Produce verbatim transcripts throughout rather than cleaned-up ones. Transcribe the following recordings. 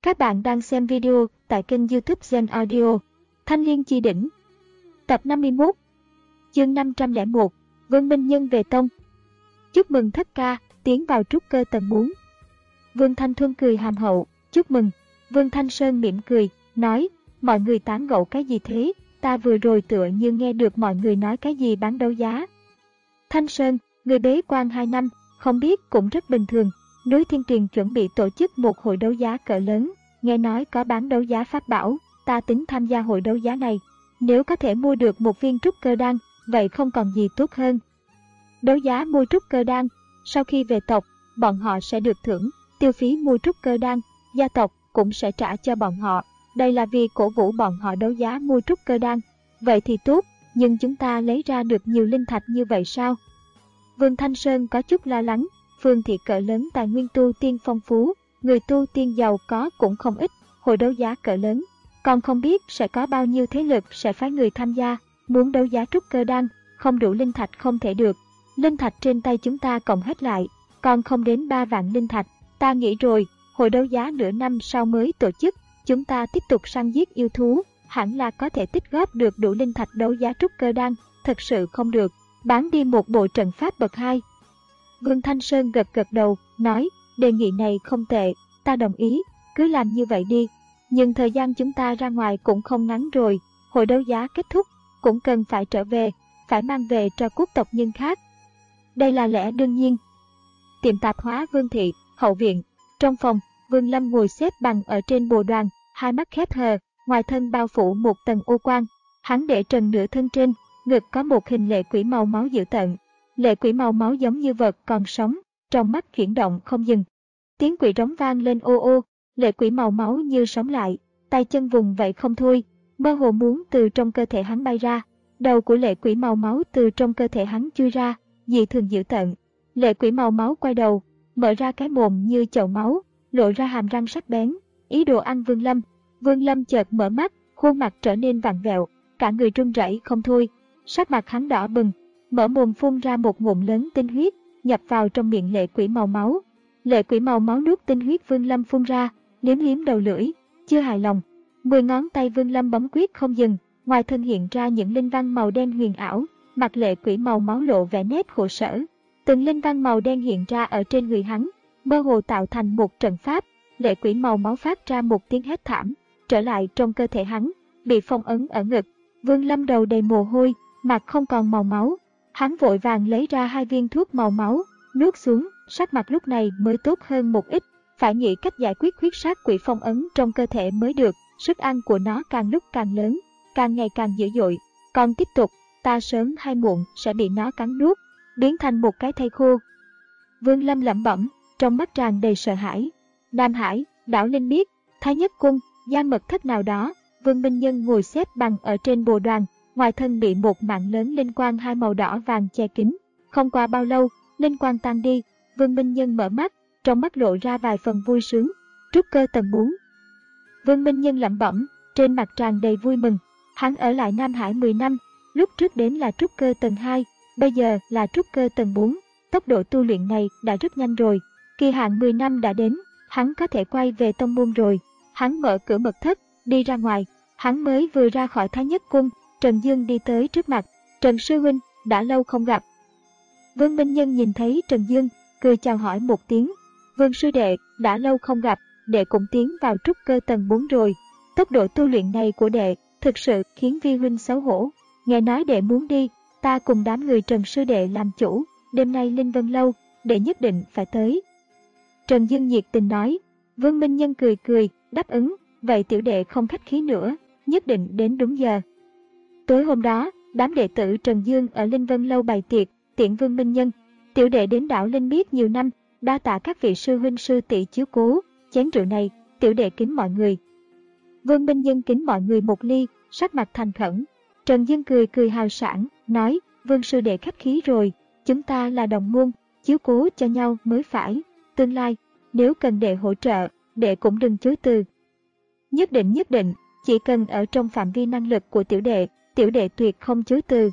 Các bạn đang xem video tại kênh YouTube Zen Audio. Thanh Liên Chi Đỉnh. Tập năm mươi mốt. Chương năm trăm lẻ một. Vương Minh Nhân về tông. Chúc mừng thất ca, tiến vào trúc cơ tầng bốn. Vương Thanh Thuân cười hàm hậu, chúc mừng. Vương Thanh Sơn mỉm cười, nói, mọi người tán gẫu cái gì thế, ta vừa rồi tựa như nghe được mọi người nói cái gì bán đấu giá. Thanh Sơn, người bế quan hai năm, không biết cũng rất bình thường. Núi Thiên Tuyền chuẩn bị tổ chức một hội đấu giá cỡ lớn, nghe nói có bán đấu giá pháp bảo, ta tính tham gia hội đấu giá này. Nếu có thể mua được một viên trúc cơ đan, vậy không còn gì tốt hơn. Đấu giá mua trúc cơ đan, sau khi về tộc, bọn họ sẽ được thưởng, tiêu phí mua trúc cơ đan, gia tộc cũng sẽ trả cho bọn họ. Đây là vì cổ vũ bọn họ đấu giá mua trúc cơ đan. Vậy thì tốt, nhưng chúng ta lấy ra được nhiều linh thạch như vậy sao? Vương Thanh Sơn có chút lo lắng. Phương thị cỡ lớn tài nguyên tu tiên phong phú, người tu tiên giàu có cũng không ít, hội đấu giá cỡ lớn. Còn không biết sẽ có bao nhiêu thế lực sẽ phái người tham gia, muốn đấu giá trúc cơ đan, không đủ linh thạch không thể được. Linh thạch trên tay chúng ta cộng hết lại, còn không đến ba vạn linh thạch. Ta nghĩ rồi, hội đấu giá nửa năm sau mới tổ chức, chúng ta tiếp tục săn giết yêu thú, hẳn là có thể tích góp được đủ linh thạch đấu giá trúc cơ đan. Thật sự không được, bán đi một bộ trận pháp bậc hai. Vương Thanh Sơn gật gật đầu, nói, đề nghị này không tệ, ta đồng ý, cứ làm như vậy đi. Nhưng thời gian chúng ta ra ngoài cũng không ngắn rồi, hội đấu giá kết thúc, cũng cần phải trở về, phải mang về cho quốc tộc nhân khác. Đây là lẽ đương nhiên. Tiệm tạp hóa Vương Thị, hậu viện, trong phòng, Vương Lâm ngồi xếp bằng ở trên bồ đoàn, hai mắt khép hờ, ngoài thân bao phủ một tầng ô quang. Hắn để trần nửa thân trên, ngực có một hình lệ quỷ màu máu dữ tợn. Lệ quỷ màu máu giống như vật còn sống, trong mắt chuyển động không dừng. Tiếng quỷ rống vang lên ô ô, lệ quỷ màu máu như sống lại, tay chân vùng vậy không thôi, mơ hồ muốn từ trong cơ thể hắn bay ra. Đầu của lệ quỷ màu máu từ trong cơ thể hắn chui ra, dị thường dữ tợn. Lệ quỷ màu máu quay đầu, mở ra cái mồm như chậu máu, lộ ra hàm răng sắc bén, ý đồ ăn Vương Lâm. Vương Lâm chợt mở mắt, khuôn mặt trở nên vặn vẹo, cả người run rẩy không thôi, sắc mặt hắn đỏ bừng. Mở mồm phun ra một ngụm lớn tinh huyết, nhập vào trong miệng lệ quỷ màu máu. Lệ quỷ màu máu nuốt tinh huyết Vương Lâm phun ra, liếm liếm đầu lưỡi, chưa hài lòng. Mười ngón tay Vương Lâm bấm quyết không dừng, ngoài thân hiện ra những linh văn màu đen huyền ảo, mặt lệ quỷ màu máu lộ vẻ nét khổ sở. Từng linh văn màu đen hiện ra ở trên người hắn, mơ hồ tạo thành một trận pháp. Lệ quỷ màu máu phát ra một tiếng hét thảm, trở lại trong cơ thể hắn, bị phong ấn ở ngực. Vương Lâm đầu đầy mồ hôi, mặt không còn màu máu. Hắn vội vàng lấy ra hai viên thuốc màu máu, nuốt xuống, sắc mặt lúc này mới tốt hơn một ít, phải nghĩ cách giải quyết huyết sát quỷ phong ấn trong cơ thể mới được, sức ăn của nó càng lúc càng lớn, càng ngày càng dữ dội, còn tiếp tục, ta sớm hay muộn sẽ bị nó cắn nuốt, biến thành một cái thây khô. Vương Lâm lẩm bẩm, trong mắt tràn đầy sợ hãi. Nam Hải, Đảo Linh biết, Thái Nhất Cung, gian mật thất nào đó, Vương Minh Nhân ngồi xếp bằng ở trên bồ đoàn. Ngoài thân bị một mạng lớn linh quang hai màu đỏ vàng che kín. Không qua bao lâu, linh quang tan đi, Vương Minh Nhân mở mắt, trong mắt lộ ra vài phần vui sướng. Trúc cơ tầng bốn. Vương Minh Nhân lẩm bẩm, trên mặt tràn đầy vui mừng. Hắn ở lại Nam Hải mười năm, lúc trước đến là trúc cơ tầng hai, bây giờ là trúc cơ tầng bốn. Tốc độ tu luyện này đã rất nhanh rồi. Kỳ hạn mười năm đã đến, hắn có thể quay về tông môn rồi. Hắn mở cửa mật thất, đi ra ngoài. Hắn mới vừa ra khỏi Thái Nhất Cung, Trần Dương đi tới trước mặt. Trần sư huynh, đã lâu không gặp. Vương Minh Nhân nhìn thấy Trần Dương, cười chào hỏi một tiếng. Vương sư đệ, đã lâu không gặp, đệ cũng tiến vào trúc cơ tầng bốn rồi. Tốc độ tu luyện này của đệ thực sự khiến vi huynh xấu hổ. Nghe nói đệ muốn đi, ta cùng đám người Trần sư đệ làm chủ, đêm nay Linh Vân Lâu, đệ nhất định phải tới. Trần Dương nhiệt tình nói. Vương Minh Nhân cười cười, đáp ứng, vậy tiểu đệ không khách khí nữa, nhất định đến đúng giờ. Tối hôm đó, đám đệ tử Trần Dương ở Linh Vân Lâu bày tiệc, tiễn Vương Minh Nhân. Tiểu đệ đến đảo Linh biết nhiều năm, đa tạ các vị sư huynh sư tỷ chiếu cố, chén rượu này, tiểu đệ kính mọi người. Vương Minh Nhân kính mọi người một ly, sắc mặt thành khẩn. Trần Dương cười cười hào sảng, nói, Vương sư đệ khách khí rồi, chúng ta là đồng môn, chiếu cố cho nhau mới phải. Tương lai, nếu cần đệ hỗ trợ, đệ cũng đừng chối từ. Nhất định nhất định, chỉ cần ở trong phạm vi năng lực của tiểu đệ, tiểu đệ tuyệt không chối từ.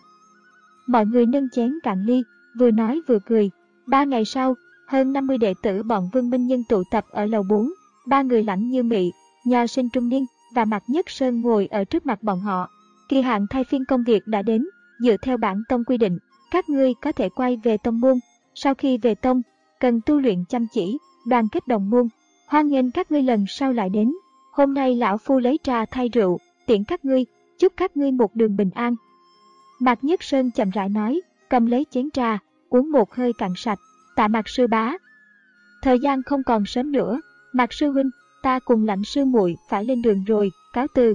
Mọi người nâng chén cạn ly, vừa nói vừa cười. Ba ngày sau, hơn năm mươi đệ tử bọn Vương Minh Nhân tụ tập ở lầu bốn. Ba người Lãnh Như Mị, Nho Sinh trung niên và Mạc Nhất Sơn ngồi ở trước mặt bọn họ. Kỳ hạn thay phiên công việc đã đến, dựa theo bản tông quy định, các ngươi có thể quay về tông môn. Sau khi về tông, cần tu luyện chăm chỉ, đoàn kết đồng môn. Hoan nghênh các ngươi lần sau lại đến. Hôm nay lão phu lấy trà thay rượu, tiễn các ngươi, chúc các ngươi một đường bình an. Mạc Nhất Sơn chậm rãi nói, cầm lấy chén trà, uống một hơi cạn sạch. Tạ Mạc sư bá. Thời gian không còn sớm nữa, Mạc sư huynh, ta cùng Lãnh sư muội phải lên đường rồi, cáo từ.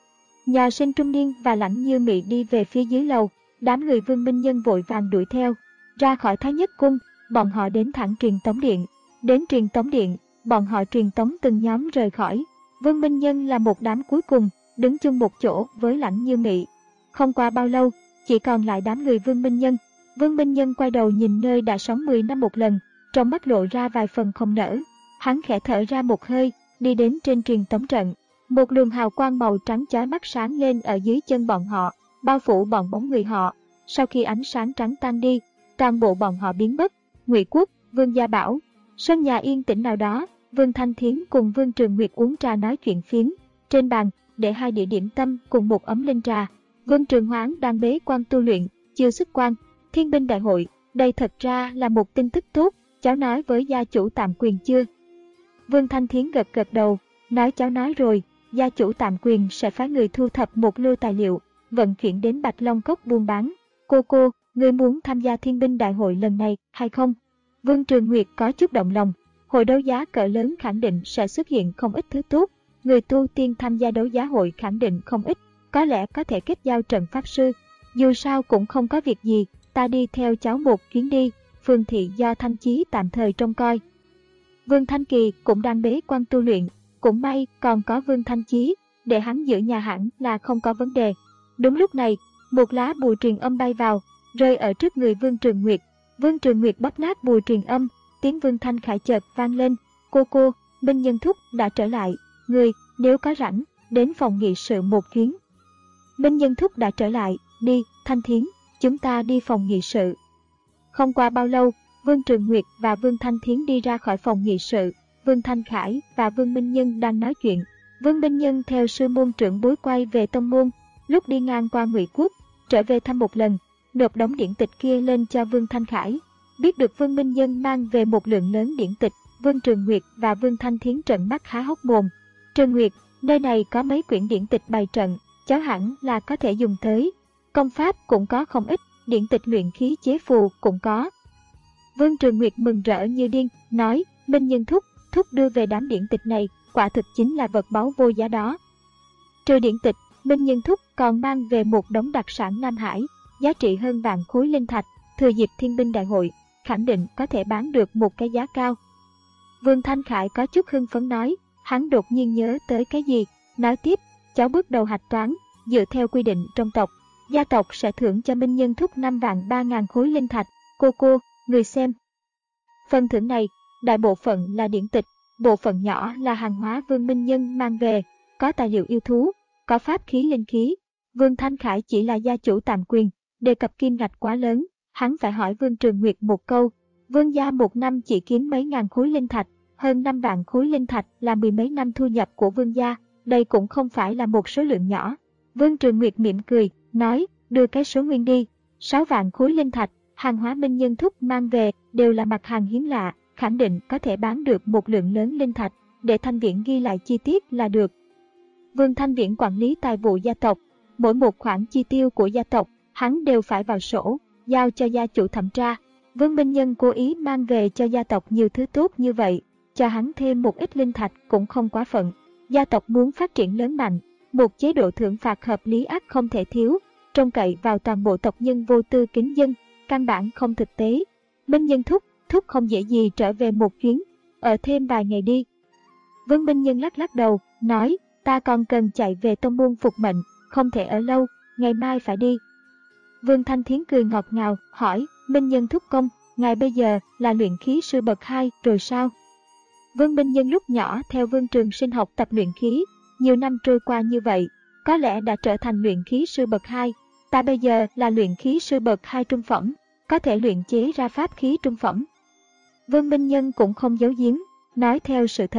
Nho Sinh trung niên và Lãnh Như Mị đi về phía dưới lầu, đám người Vương Minh Nhân vội vàng đuổi theo. Ra khỏi Thái Nhất cung, bọn họ đến thẳng Truyền Tống điện. Đến Truyền Tống điện, bọn họ truyền tống từng nhóm rời khỏi. Vương Minh Nhân là một đám cuối cùng, đứng chung một chỗ với Lãnh Như Mị. Không qua bao lâu, chỉ còn lại đám người Vương Minh Nhân. Vương Minh Nhân quay đầu nhìn nơi đã sống mười năm một lần, trong mắt lộ ra vài phần không nỡ. Hắn khẽ thở ra một hơi, đi đến trên truyền tống trận. Một luồng hào quang màu trắng chói mắt sáng lên ở dưới chân bọn họ, bao phủ bọn bóng người họ. Sau khi ánh sáng trắng tan đi, toàn bộ bọn họ biến mất. Ngụy Quốc, Vương Gia Bảo, sân nhà yên tĩnh nào đó, Vương Thanh Thiến cùng Vương Trường Nguyệt uống trà nói chuyện phiếm. Trên bàn, để hai đĩa điểm tâm cùng một ấm linh trà. Vương Trường Hoán đang bế quan tu luyện, chưa xuất quan. Thiên binh đại hội, đây thật ra là một tin tức tốt, cháu nói với gia chủ tạm quyền chưa? Vương Thanh Thiến gật gật đầu, nói cháu nói rồi, gia chủ tạm quyền sẽ phái người thu thập một lô tài liệu, vận chuyển đến Bạch Long Cốc buôn bán. Cô cô, ngươi muốn tham gia thiên binh đại hội lần này hay không? Vương Trường Nguyệt có chút động lòng, hội đấu giá cỡ lớn khẳng định sẽ xuất hiện không ít thứ tốt. Người tu tiên tham gia đấu giá hội khẳng định không ít, có lẽ có thể kết giao trận pháp sư. Dù sao cũng không có việc gì, ta đi theo cháu một chuyến đi, Phương thị do Thanh Chí tạm thời trông coi. Vương Thanh Kỳ cũng đang bế quan tu luyện, cũng may còn có Vương Thanh Chí, để hắn giữ nhà hẳn là không có vấn đề. Đúng lúc này, một lá bùa truyền âm bay vào, rơi ở trước người Vương Trường Nguyệt. Vương Trường Nguyệt bóp nát bùa truyền âm, tiếng Vương Thanh Khải chợt vang lên, cô cô, Minh Nhân Thúc đã trở lại, người, nếu có rảnh, đến phòng nghị sự một chuyến. Minh Nhân Thúc đã trở lại, đi, Thanh Thiến, chúng ta đi phòng nghị sự. Không qua bao lâu, Vương Trường Nguyệt và Vương Thanh Thiến đi ra khỏi phòng nghị sự. Vương Thanh Khải và Vương Minh Nhân đang nói chuyện. Vương Minh Nhân theo sư môn trưởng bối quay về tông môn, lúc đi ngang qua Ngụy Quốc, trở về thăm một lần, nộp đống điển tịch kia lên cho Vương Thanh Khải. Biết được Vương Minh Nhân mang về một lượng lớn điển tịch, Vương Trường Nguyệt và Vương Thanh Thiến trợn mắt há hốc mồm. Trường Nguyệt, nơi này có mấy quyển điển tịch bày trận, cháu hẳn là có thể dùng tới. Công pháp cũng có không ít, điển tịch luyện khí chế phù cũng có. Vương Trường Nguyệt mừng rỡ như điên, nói, Minh Nhân Thúc, Thúc đưa về đám điển tịch này, quả thực chính là vật báu vô giá đó. Trừ điển tịch, Minh Nhân Thúc còn mang về một đống đặc sản Nam Hải, giá trị hơn vạn khối linh thạch, thừa dịp thiên binh đại hội, khẳng định có thể bán được một cái giá cao. Vương Thanh Khải có chút hưng phấn nói, hắn đột nhiên nhớ tới cái gì, nói tiếp, cháu bước đầu hạch toán, dựa theo quy định trong tộc, gia tộc sẽ thưởng cho Minh Nhân Thúc năm vạn ba ngàn khối linh thạch, cô cô, người xem. Phần thưởng này, đại bộ phận là điển tịch, bộ phận nhỏ là hàng hóa Vương Minh Nhân mang về, có tài liệu yêu thú, có pháp khí linh khí. Vương Thanh Khải chỉ là gia chủ tạm quyền, đề cập kim ngạch quá lớn, hắn phải hỏi Vương Trường Nguyệt một câu. Vương gia một năm chỉ kiếm mấy ngàn khối linh thạch, hơn năm vạn khối linh thạch là mười mấy năm thu nhập của Vương gia, đây cũng không phải là một số lượng nhỏ. Vương Trường Nguyệt mỉm cười, nói, đưa cái số nguyên đi, sáu vạn khối linh thạch, hàng hóa Minh Nhân Thúc mang về đều là mặt hàng hiếm lạ, khẳng định có thể bán được một lượng lớn linh thạch, để Thanh Viễn ghi lại chi tiết là được. Vương Thanh Viễn quản lý tài vụ gia tộc, mỗi một khoản chi tiêu của gia tộc, hắn đều phải vào sổ, giao cho gia chủ thẩm tra. Vương Minh Nhân cố ý mang về cho gia tộc nhiều thứ tốt như vậy, cho hắn thêm một ít linh thạch cũng không quá phận. Gia tộc muốn phát triển lớn mạnh, một chế độ thưởng phạt hợp lý ắt không thể thiếu, trông cậy vào toàn bộ tộc nhân vô tư kính dân, căn bản không thực tế. Minh Nhân Thúc, Thúc không dễ gì trở về một chuyến, ở thêm vài ngày đi. Vương Minh Nhân lắc lắc đầu, nói, ta còn cần chạy về tông môn phục mệnh, không thể ở lâu, ngày mai phải đi. Vương Thanh Thiến cười ngọt ngào, hỏi, Minh Nhân Thúc công, ngài bây giờ là luyện khí sư bậc hai rồi sao? Vương Minh Nhân lúc nhỏ theo Vương Trường Sinh học tập luyện khí, nhiều năm trôi qua như vậy, có lẽ đã trở thành luyện khí sư bậc hai. Ta bây giờ là luyện khí sư bậc hai trung phẩm, có thể luyện chế ra pháp khí trung phẩm. Vương Minh Nhân cũng không giấu giếm, nói theo sự thật.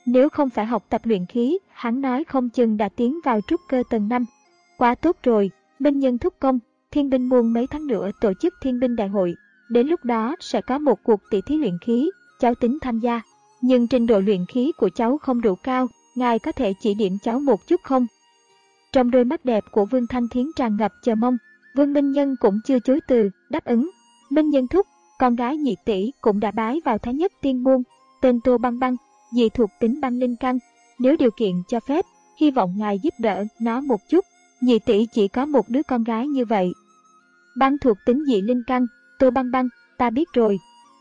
Nếu không phải học tập luyện khí, hắn nói không chừng đã tiến vào trúc cơ tầng năm. Quá tốt rồi, Minh Nhân thúc công, Thiên binh môn mấy tháng nữa tổ chức Thiên binh đại hội. Đến lúc đó sẽ có một cuộc tỷ thí luyện khí, cháu tính tham gia. Nhưng trình độ luyện khí của cháu không đủ cao, ngài có thể chỉ điểm cháu một chút không? Trong đôi mắt đẹp của Vương Thanh Thiến tràn ngập chờ mong, Vương Minh Nhân cũng chưa chối từ, đáp ứng. Minh Nhân thúc, con gái nhị tỷ cũng đã bái vào Thái Nhất Tiên môn, tên Tô Băng Băng, dị thuộc tính băng linh căn. Nếu điều kiện cho phép, hy vọng ngài giúp đỡ nó một chút. Nhị tỷ chỉ có một đứa con gái như vậy. Băng thuộc tính dị linh căn, Tô Băng Băng, ta biết rồi.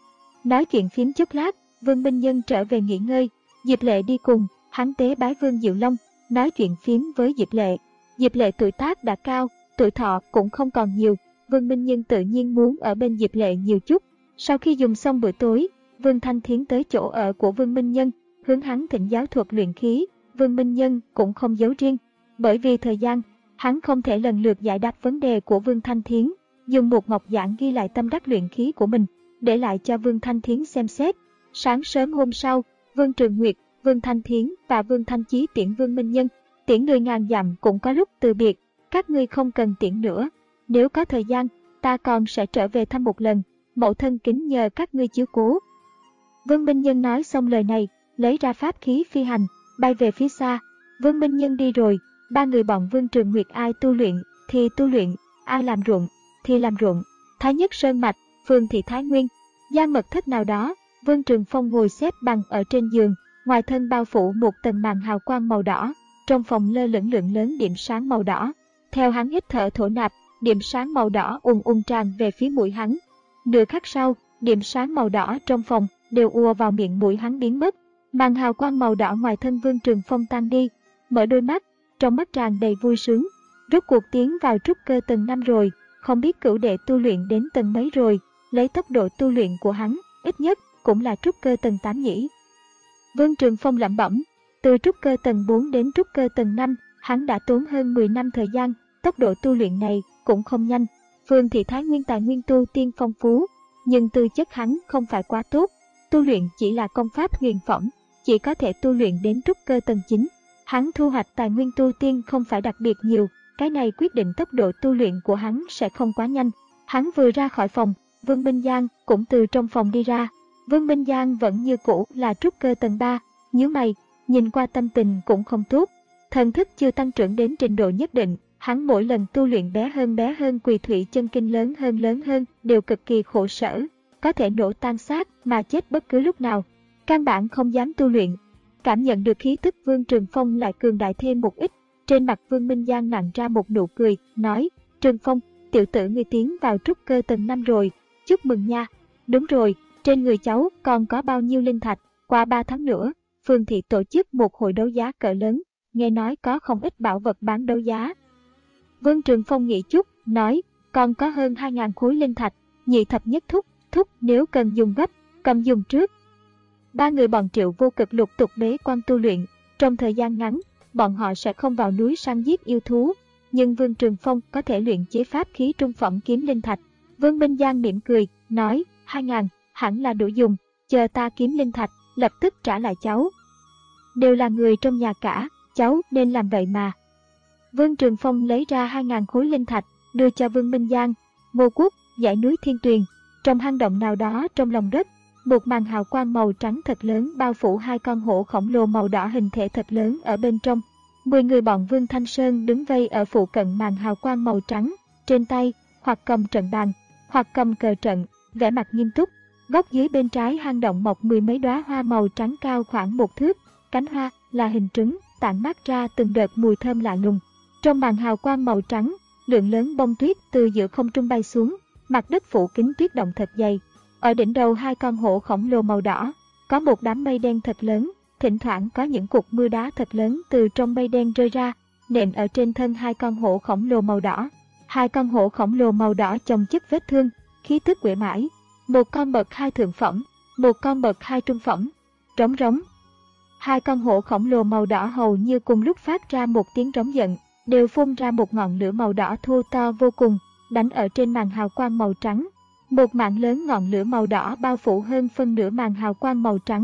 Nói chuyện phím chút lát, Vương Minh Nhân trở về nghỉ ngơi. Diệp Lệ đi cùng, hắn tế bái Vương Diệu Long, nói chuyện phím với Diệp Lệ. Diệp Lệ tuổi tác đã cao, tuổi thọ cũng không còn nhiều. Vương Minh Nhân tự nhiên muốn ở bên Diệp Lệ nhiều chút. Sau khi dùng xong bữa tối, Vương Thanh Thiến tới chỗ ở của Vương Minh Nhân, hướng hắn thỉnh giáo thuật luyện khí. Vương Minh Nhân cũng không giấu riêng, bởi vì thời gian, hắn không thể lần lượt giải đáp vấn đề của Vương Thanh Thiến, dùng một ngọc giản ghi lại tâm đắc luyện khí của mình, để lại cho Vương Thanh Thiến xem xét. Sáng sớm hôm sau, Vương Trường Nguyệt, Vương Thanh Thiến và Vương Thanh Chí tiễn Vương Minh Nhân, tiễn người ngàn dặm cũng có lúc từ biệt, các ngươi không cần tiễn nữa. Nếu có thời gian, ta còn sẽ trở về thăm một lần, mẫu thân kính nhờ các ngươi chiếu cố. Vương Minh Nhân nói xong lời này, lấy ra pháp khí phi hành, bay về phía xa. Vương Minh Nhân đi rồi, ba người bọn Vương Trường Nguyệt ai tu luyện thì tu luyện, ai làm ruộng thì làm ruộng. Thái Nhất Sơn Mạch, phường thị Thái Nguyên, gian mật thất nào đó, Vương Trường Phong ngồi xếp bằng ở trên giường, ngoài thân bao phủ một tầng màn hào quang màu đỏ, trong phòng lơ lửng lượng lớn điểm sáng màu đỏ. Theo hắn hít thở thổ nạp, điểm sáng màu đỏ ùn ùn tràn về phía mũi hắn. Nửa khắc sau, điểm sáng màu đỏ trong phòng đều ùa vào miệng mũi hắn biến mất. Màn hào quang màu đỏ ngoài thân Vương Trường Phong tan đi, mở đôi mắt, trong mắt tràn đầy vui sướng. Rốt cuộc tiến vào trúc cơ tầng năm rồi, không biết cửu đệ tu luyện đến tầng mấy rồi, lấy tốc độ tu luyện của hắn, ít nhất cũng là trúc cơ tầng tám nhỉ. Vương Trường Phong lẩm bẩm, từ trúc cơ tầng bốn đến trúc cơ tầng năm, hắn đã tốn hơn mười năm thời gian, tốc độ tu luyện này cũng không nhanh. Phường thị Thái Nguyên tài nguyên tu tiên phong phú, nhưng tư chất hắn không phải quá tốt, tu luyện chỉ là công pháp huyền phẩm, chỉ có thể tu luyện đến trúc cơ tầng chín. Hắn thu hoạch tài nguyên tu tiên không phải đặc biệt nhiều, cái này quyết định tốc độ tu luyện của hắn sẽ không quá nhanh. Hắn vừa ra khỏi phòng, Vương Minh Giang cũng từ trong phòng đi ra. Vương Minh Giang vẫn như cũ là trúc cơ tầng ba, nhíu mày, nhìn qua tâm tình cũng không tốt. Thần thức chưa tăng trưởng đến trình độ nhất định, hắn mỗi lần tu luyện bé hơn bé hơn, quỳ thủy chân kinh lớn hơn lớn hơn, đều cực kỳ khổ sở, có thể nổ tan xác mà chết bất cứ lúc nào. Căn bản không dám tu luyện. Cảm nhận được khí tức Vương Trường Phong lại cường đại thêm một ít, trên mặt Vương Minh Giang nặn ra một nụ cười, nói, Trường Phong, tiểu tử ngươi tiến vào trúc cơ tầng năm rồi, chúc mừng nha. Đúng rồi, trên người cháu còn có bao nhiêu linh thạch, qua ba tháng nữa, phường thị tổ chức một hội đấu giá cỡ lớn, nghe nói có không ít bảo vật bán đấu giá. Vương Trường Phong nghĩ chút, nói, còn có hơn hai nghìn khối linh thạch, nhị thập nhất thúc, thúc nếu cần dùng gấp, cầm dùng trước. Ba người bọn Triệu Vô Cực lục tục bế quan tu luyện, trong thời gian ngắn, bọn họ sẽ không vào núi săn giết yêu thú, nhưng Vương Trường Phong có thể luyện chế pháp khí trung phẩm kiếm linh thạch. Vương Minh Giang mỉm cười, nói, hai ngàn, hẳn là đủ dùng, chờ ta kiếm linh thạch, lập tức trả lại cháu. Đều là người trong nhà cả, cháu nên làm vậy mà. Vương Trường Phong lấy ra hai ngàn khối linh thạch, đưa cho Vương Minh Giang. Ngô Quốc, dãy núi Thiên Tuyền, trong hang động nào đó trong lòng đất, một màn hào quang màu trắng thật lớn bao phủ hai con hổ khổng lồ màu đỏ hình thể thật lớn ở bên trong. Mười người bọn Vương Thanh Sơn đứng vây ở phụ cận màn hào quang màu trắng, trên tay, hoặc cầm trận bàn, hoặc cầm cờ trận, vẻ mặt nghiêm túc. Góc dưới bên trái hang động mọc mười mấy đóa hoa màu trắng cao khoảng một thước, cánh hoa là hình trứng, tản mát ra từng đợt mùi thơm lạ lùng. Trong màn hào quang màu trắng, lượng lớn bông tuyết từ giữa không trung bay xuống, mặt đất phủ kín tuyết động thật dày. Ở đỉnh đầu hai con hổ khổng lồ màu đỏ, có một đám mây đen thật lớn, thỉnh thoảng có những cục mưa đá thật lớn từ trong mây đen rơi ra, nện ở trên thân hai con hổ khổng lồ màu đỏ. Hai con hổ khổng lồ màu đỏ chồng chất vết thương, khí tức uể mãi. Một con bậc hai thượng phẩm, một con bậc hai trung phẩm. Rống rống. Hai con hổ khổng lồ màu đỏ hầu như cùng lúc phát ra một tiếng rống giận, đều phun ra một ngọn lửa màu đỏ thô to vô cùng, đánh ở trên màn hào quang màu trắng. Một mảng lớn ngọn lửa màu đỏ bao phủ hơn phân nửa màn hào quang màu trắng.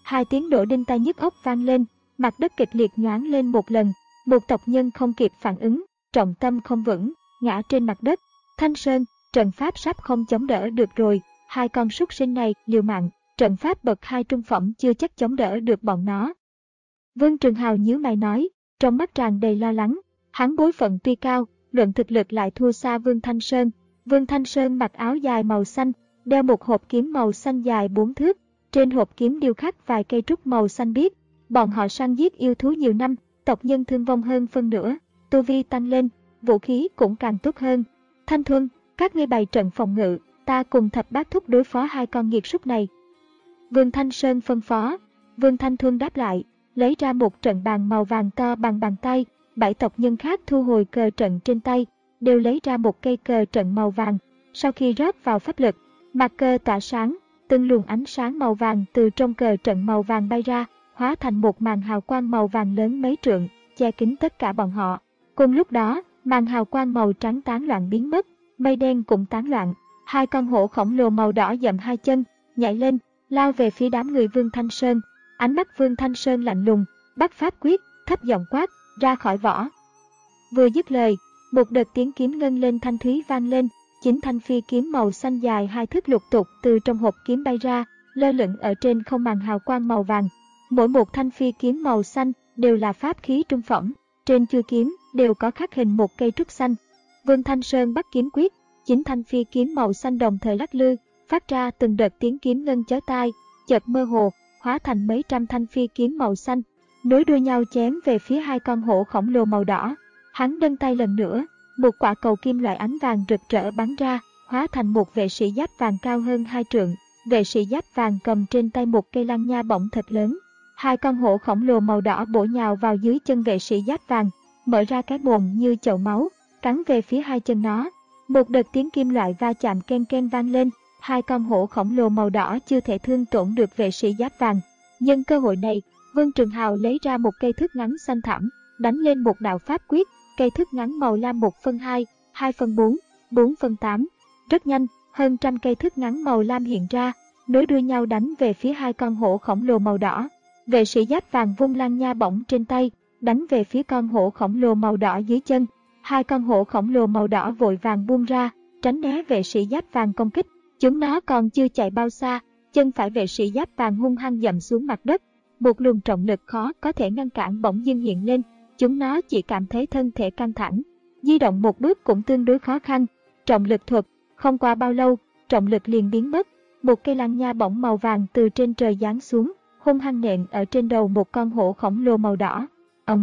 Hai tiếng nổ đinh tai nhức óc vang lên, mặt đất kịch liệt nhoáng lên một lần, một tộc nhân không kịp phản ứng, trọng tâm không vững, ngã trên mặt đất. Thanh Sơn, trận pháp sắp không chống đỡ được rồi, hai con súc sinh này liều mạng, trận pháp bậc hai trung phẩm chưa chắc chống đỡ được bọn nó. Vương Trường Hào nhíu mày nói, trong mắt tràn đầy lo lắng, hắn bối phận tuy cao, luận thực lực lại thua xa Vương Thanh Sơn. Vương Thanh Sơn mặc áo dài màu xanh, đeo một hộp kiếm màu xanh dài bốn thước, trên hộp kiếm điêu khắc vài cây trúc màu xanh biếc. Bọn họ săn giết yêu thú nhiều năm, tộc nhân thương vong hơn phân nửa, tu vi tăng lên, vũ khí cũng càng tốt hơn. Thanh Thuần, các ngươi bày trận phòng ngự, ta cùng Thập Bát Thúc đối phó hai con nghiệt súc này. Vương Thanh Sơn phân phó. Vương Thanh Thuần đáp lại, lấy ra một trận bàn màu vàng to bằng bàn tay. Bảy tộc nhân khác thu hồi cờ trận trên tay, đều lấy ra một cây cờ trận màu vàng. Sau khi rót vào pháp lực, mặt cờ tỏa sáng, từng luồng ánh sáng màu vàng từ trong cờ trận màu vàng bay ra, hóa thành một màn hào quang màu vàng lớn mấy trượng, che kín tất cả bọn họ. Cùng lúc đó, màn hào quang màu trắng tán loạn biến mất, mây đen cũng tán loạn. Hai con hổ khổng lồ màu đỏ dậm hai chân, nhảy lên, lao về phía đám người Vương Thanh Sơn. Ánh mắt Vương Thanh Sơn lạnh lùng, bắt pháp quyết, thấp giọng quát, ra khỏi vỏ. Vừa dứt lời, một đợt tiếng kiếm ngân lên thanh thúy vang lên, chín thanh phi kiếm màu xanh dài hai thước lục tục từ trong hộp kiếm bay ra, lơ lửng ở trên không màn hào quang màu vàng. Mỗi một thanh phi kiếm màu xanh đều là pháp khí trung phẩm, trên chuôi kiếm đều có khắc hình một cây trúc xanh. Vương Thanh Sơn bắt kiếm quyết, chín thanh phi kiếm màu xanh đồng thời lắc lư, phát ra từng đợt tiếng kiếm ngân chói tai, chợt mơ hồ, hóa thành mấy trăm thanh phi kiếm màu xanh, nối đuôi nhau chém về phía hai con hổ khổng lồ màu đỏ. Hắn đâng tay lần nữa, một quả cầu kim loại ánh vàng rực rỡ bắn ra, hóa thành một vệ sĩ giáp vàng cao hơn hai trượng. Vệ sĩ giáp vàng cầm trên tay một cây lăng nha bổng thật lớn. Hai con hổ khổng lồ màu đỏ bổ nhào vào dưới chân vệ sĩ giáp vàng, mở ra cái mồm như chậu máu, cắn về phía hai chân nó. Một đợt tiếng kim loại va chạm ken ken vang lên, hai con hổ khổng lồ màu đỏ chưa thể thương tổn được vệ sĩ giáp vàng. Nhân cơ hội này, Vương Trường Hào lấy ra một cây thước ngắn xanh thẳm, đánh lên một đạo pháp quyết, cây thước ngắn màu lam một phân hai, hai phân bốn, bốn phân tám. Rất nhanh, hơn trăm cây thước ngắn màu lam hiện ra, nối đuôi nhau đánh về phía hai con hổ khổng lồ màu đỏ. Vệ sĩ giáp vàng vung lăng nha bổng trên tay, đánh về phía con hổ khổng lồ màu đỏ dưới chân. Hai con hổ khổng lồ màu đỏ vội vàng buông ra, tránh né vệ sĩ giáp vàng công kích. Chúng nó còn chưa chạy bao xa, chân phải vệ sĩ giáp vàng hung hăng dậm xuống mặt đất. Một luồng trọng lực khó có thể ngăn cản bỗng dưng hiện lên, chúng nó chỉ cảm thấy thân thể căng thẳng. Di động một bước cũng tương đối khó khăn. Trọng lực thuật, không qua bao lâu, trọng lực liền biến mất. Một cây lăng nha bổng màu vàng từ trên trời giáng xuống, hung hăng nện ở trên đầu một con hổ khổng lồ màu đỏ. Ông!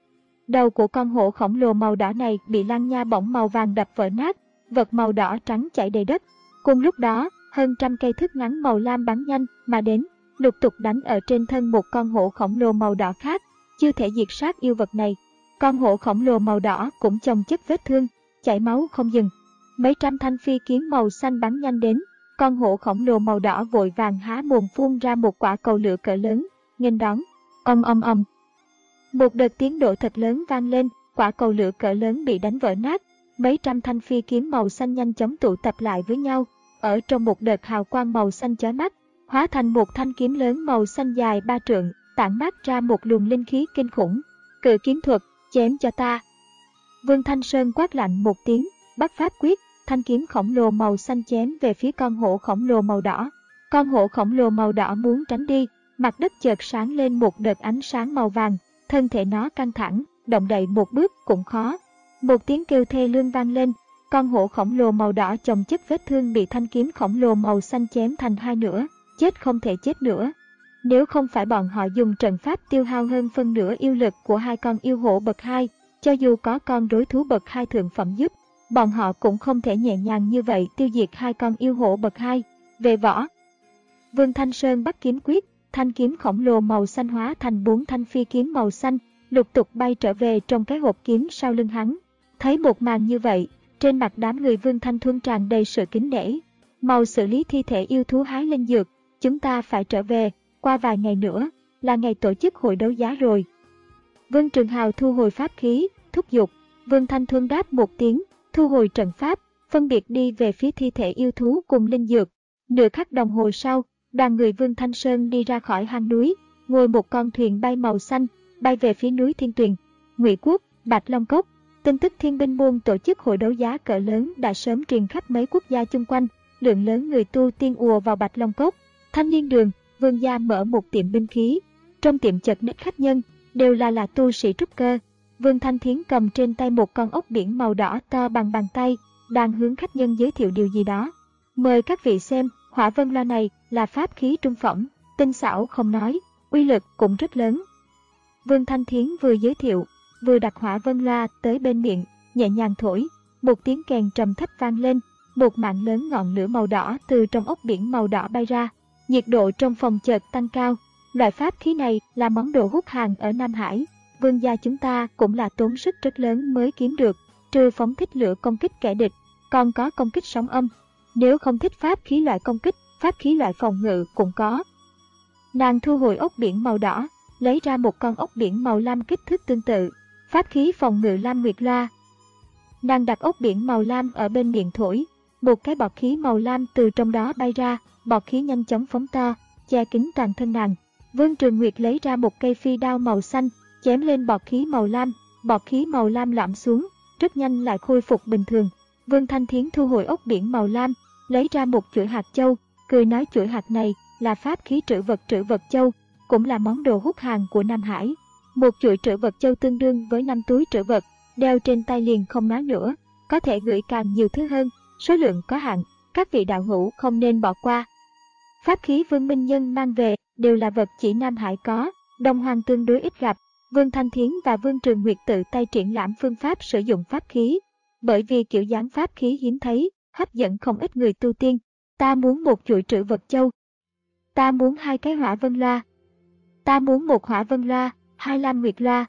Đầu của con hổ khổng lồ màu đỏ này bị lăng nha bổng màu vàng đập vỡ nát, vật màu đỏ trắng chảy đầy đất. Cùng lúc đó, hơn trăm cây thước ngắn màu lam bắn nhanh mà đến, lục tục đánh ở trên thân một con hổ khổng lồ màu đỏ khác, chưa thể diệt sát yêu vật này. Con hổ khổng lồ màu đỏ cũng chồng chất vết thương, chảy máu không dừng. Mấy trăm thanh phi kiếm màu xanh bắn nhanh đến, con hổ khổng lồ màu đỏ vội vàng há mồm phun ra một quả cầu lửa cỡ lớn, nghênh đón. Ong ong ong. Một đợt tiếng nổ thật lớn vang lên, quả cầu lửa cỡ lớn bị đánh vỡ nát. Mấy trăm thanh phi kiếm màu xanh nhanh chóng tụ tập lại với nhau, ở trong một đợt hào quang màu xanh chói mắt, hóa thành một thanh kiếm lớn màu xanh dài ba trượng, tản mát ra một luồng linh khí kinh khủng. Cự kiếm thuật, chém cho ta. Vương Thanh Sơn quát lạnh một tiếng, bắt pháp quyết, thanh kiếm khổng lồ màu xanh chém về phía con hổ khổng lồ màu đỏ. Con hổ khổng lồ màu đỏ muốn tránh đi, mặt đất chợt sáng lên một đợt ánh sáng màu vàng, thân thể nó căng thẳng, động đậy một bước cũng khó. Một tiếng kêu thê lương vang lên, con hổ khổng lồ màu đỏ chồng chất vết thương bị thanh kiếm khổng lồ màu xanh chém thành hai nửa, chết không thể chết nữa. Nếu không phải bọn họ dùng trận pháp tiêu hao hơn phân nửa yêu lực của hai con yêu hổ bậc hai, cho dù có con đối thú bậc hai thượng phẩm giúp, bọn họ cũng không thể nhẹ nhàng như vậy tiêu diệt hai con yêu hổ bậc hai. Về võ, Vương Thanh Sơn bắt kiếm quyết, thanh kiếm khổng lồ màu xanh hóa thành bốn thanh phi kiếm màu xanh, lục tục bay trở về trong cái hộp kiếm sau lưng hắn. Thấy một màn như vậy, trên mặt đám người Vương Thanh Thuần tràn đầy sự kính nể. Mau xử lý thi thể yêu thú hái linh dược, chúng ta phải trở về, qua vài ngày nữa là ngày tổ chức hội đấu giá rồi. Vương Trường Hào thu hồi pháp khí, thúc giục. Vương Thanh Thuần đáp một tiếng, thu hồi trận pháp, phân biệt đi về phía thi thể yêu thú cùng linh dược. Nửa khắc đồng hồ sau, đoàn người Vương Thanh Sơn đi ra khỏi hang núi, ngồi một con thuyền bay màu xanh, bay về phía núi Thiên Tuyền. Ngụy Quốc, Bạch Long Cốc. Tin tức Thiên Binh Môn tổ chức hội đấu giá cỡ lớn đã sớm truyền khắp mấy quốc gia chung quanh, lượng lớn người tu tiên ùa vào Bạch Long Cốc. Thanh Niên Đường, Vương gia mở một tiệm binh khí. Trong tiệm chật ních khách nhân, đều là là tu sĩ trúc cơ. Vương Thanh Thiến cầm trên tay một con ốc biển màu đỏ to bằng bàn tay, đang hướng khách nhân giới thiệu điều gì đó. Mời các vị xem, hỏa vân loa này là pháp khí trung phẩm, tinh xảo không nói, uy lực cũng rất lớn. Vương Thanh Thiến vừa giới thiệu, vừa đặt hỏa vân loa tới bên miệng, nhẹ nhàng thổi, một tiếng kèn trầm thấp vang lên, một mảng lớn ngọn lửa màu đỏ từ trong ốc biển màu đỏ bay ra, nhiệt độ trong phòng chợt tăng cao. Loại pháp khí này là món đồ hút hàng ở Nam Hải, Vương gia chúng ta cũng là tốn sức rất lớn mới kiếm được, trừ phóng thích lửa công kích kẻ địch, còn có công kích sóng âm. Nếu không thích pháp khí loại công kích, pháp khí loại phòng ngự cũng có. Nàng thu hồi ốc biển màu đỏ, lấy ra một con ốc biển màu lam kích thước tương tự, pháp khí phòng ngự Lam Nguyệt Loa. Nàng đặt ốc biển màu lam ở bên miệng thổi, một cái bọt khí màu lam từ trong đó bay ra, bọt khí nhanh chóng phóng to, che kín toàn thân nàng. Vương Trường Nguyệt lấy ra một cây phi đao màu xanh, chém lên bọt khí màu lam, bọt khí màu lam lõm xuống, rất nhanh lại khôi phục bình thường. Vương Thanh Thiến thu hồi ốc biển màu lam, lấy ra một chuỗi hạt châu, cười nói chuỗi hạt này là pháp khí trữ vật trữ vật châu, cũng là món đồ hút hàng của Nam Hải. Một chuỗi trữ vật châu tương đương với năm túi trữ vật, đeo trên tay liền không nói nữa, có thể gửi càng nhiều thứ hơn, số lượng có hạn, các vị đạo hữu không nên bỏ qua. Pháp khí Vương Minh Nhân mang về đều là vật chỉ Nam Hải có, Đông Hoang tương đối ít gặp. Vương Thanh Thiến và Vương Trường Nguyệt tự tay triển lãm phương pháp sử dụng pháp khí, bởi vì kiểu dáng pháp khí hiếm thấy, hấp dẫn không ít người tu tiên. Ta muốn một chuỗi trữ vật châu. Ta muốn hai cái hỏa vân loa. Ta muốn một hỏa vân loa, hai lam nguyệt loa.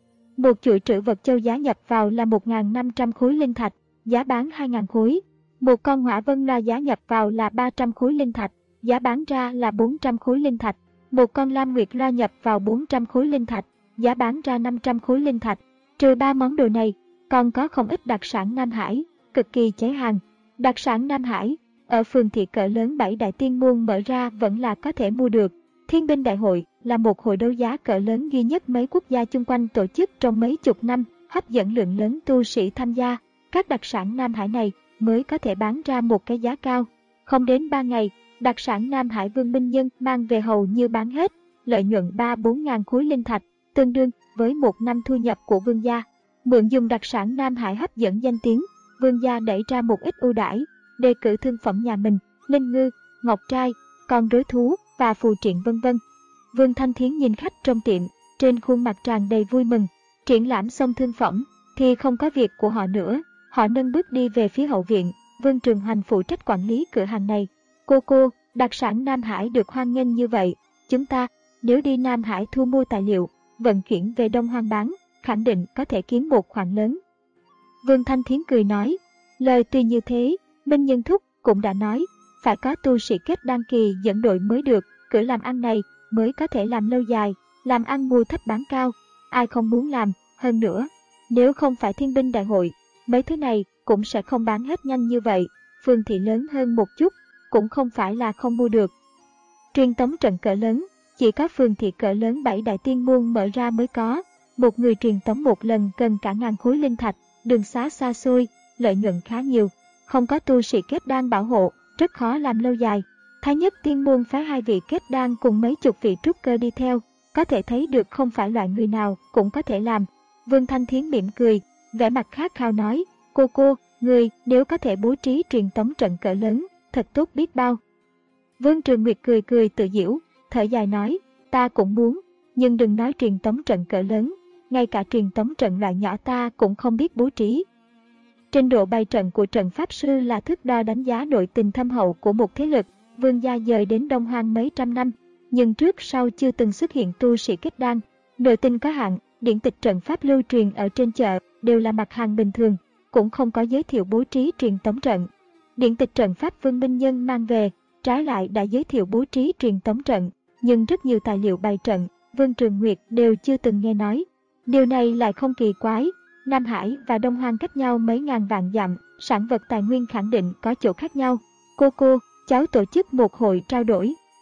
Một chuỗi trữ vật châu giá nhập vào là một nghìn năm trăm khối linh thạch, giá bán hai nghìn khối. Một con hỏa vân loa giá nhập vào là ba trăm khối linh thạch, giá bán ra là bốn trăm khối linh thạch. Một con lam nguyệt loa nhập vào bốn trăm khối linh thạch, giá bán ra năm trăm khối linh thạch. Trừ ba món đồ này, còn có không ít đặc sản Nam Hải, cực kỳ cháy hàng. Đặc sản Nam Hải, ở phường thị cỡ lớn bảy đại tiên môn mở ra vẫn là có thể mua được. Thiên binh đại hội là một hội đấu giá cỡ lớn duy nhất mấy quốc gia chung quanh tổ chức trong mấy chục năm, hấp dẫn lượng lớn tu sĩ tham gia. Các đặc sản Nam Hải này mới có thể bán ra một cái giá cao. Không đến ba ngày, đặc sản Nam Hải Vương Minh Nhân mang về hầu như bán hết, lợi nhuận ba bốn ngàn khối linh thạch, tương đương với một năm thu nhập của Vương gia. Mượn dùng đặc sản Nam Hải hấp dẫn danh tiếng, Vương gia đẩy ra một ít ưu đãi, đề cử thương phẩm nhà mình, linh ngư, ngọc trai, con rối thú và phù triện vân vân. Vương Thanh Thiến nhìn khách trong tiệm, trên khuôn mặt tràn đầy vui mừng. Triển lãm xong thương phẩm thì không có việc của họ nữa, họ nâng bước đi về phía hậu viện. Vương Trường Hoành phụ trách quản lý cửa hàng này. Cô cô, đặc sản Nam Hải được hoan nghênh như vậy, chúng ta nếu đi Nam Hải thu mua tài liệu, vận chuyển về Đông Hoang bán, khẳng định có thể kiếm một khoản lớn. Vương Thanh Thiến cười nói, lời tuy như thế, Minh Nhân Thúc cũng đã nói, phải có tu sĩ kết đan kỳ dẫn đội mới được, cửa làm ăn này mới có thể làm lâu dài, làm ăn mua thấp bán cao, ai không muốn làm, hơn nữa, nếu không phải thiên binh đại hội, mấy thứ này cũng sẽ không bán hết nhanh như vậy, phường thị lớn hơn một chút, cũng không phải là không mua được. Truyền tống trận cỡ lớn, chỉ có phường thị cỡ lớn bảy đại tiên môn mở ra mới có, một người truyền tống một lần cần cả ngàn khối linh thạch, đường xá xa xôi, lợi nhuận khá nhiều, không có tu sĩ kết đan bảo hộ, rất khó làm lâu dài. Thái Nhất tiên môn phái hai vị kết đan cùng mấy chục vị trúc cơ đi theo, có thể thấy được không phải loại người nào cũng có thể làm. Vương Thanh Thiến mỉm cười, vẻ mặt khát khao nói, cô cô, người nếu có thể bố trí truyền tống trận cỡ lớn, thật tốt biết bao. Vương Trường Nguyệt cười cười tự giễu, thở dài nói, ta cũng muốn, nhưng đừng nói truyền tống trận cỡ lớn, ngay cả truyền tống trận loại nhỏ ta cũng không biết bố trí. Trình độ bày trận của trận pháp sư là thước đo đánh giá nội tình thâm hậu của một thế lực. Vương gia dời đến Đông Hoang mấy trăm năm, nhưng trước sau chưa từng xuất hiện tu sĩ kết đan, nội tình có hạn, điển tịch trận pháp lưu truyền ở trên chợ đều là mặt hàng bình thường, cũng không có giới thiệu bố trí truyền tống trận. Điển tịch trận pháp Vương Minh Nhân mang về, trái lại đã giới thiệu bố trí truyền tống trận, nhưng rất nhiều tài liệu bày trận, Vương Trường Nguyệt đều chưa từng nghe nói. Điều này lại không kỳ quái, Nam Hải và Đông Hoang cách nhau mấy ngàn vạn dặm, sản vật tài nguyên khẳng định có chỗ khác nhau. Cô cô, cháu tổ chức một hội trao đổi,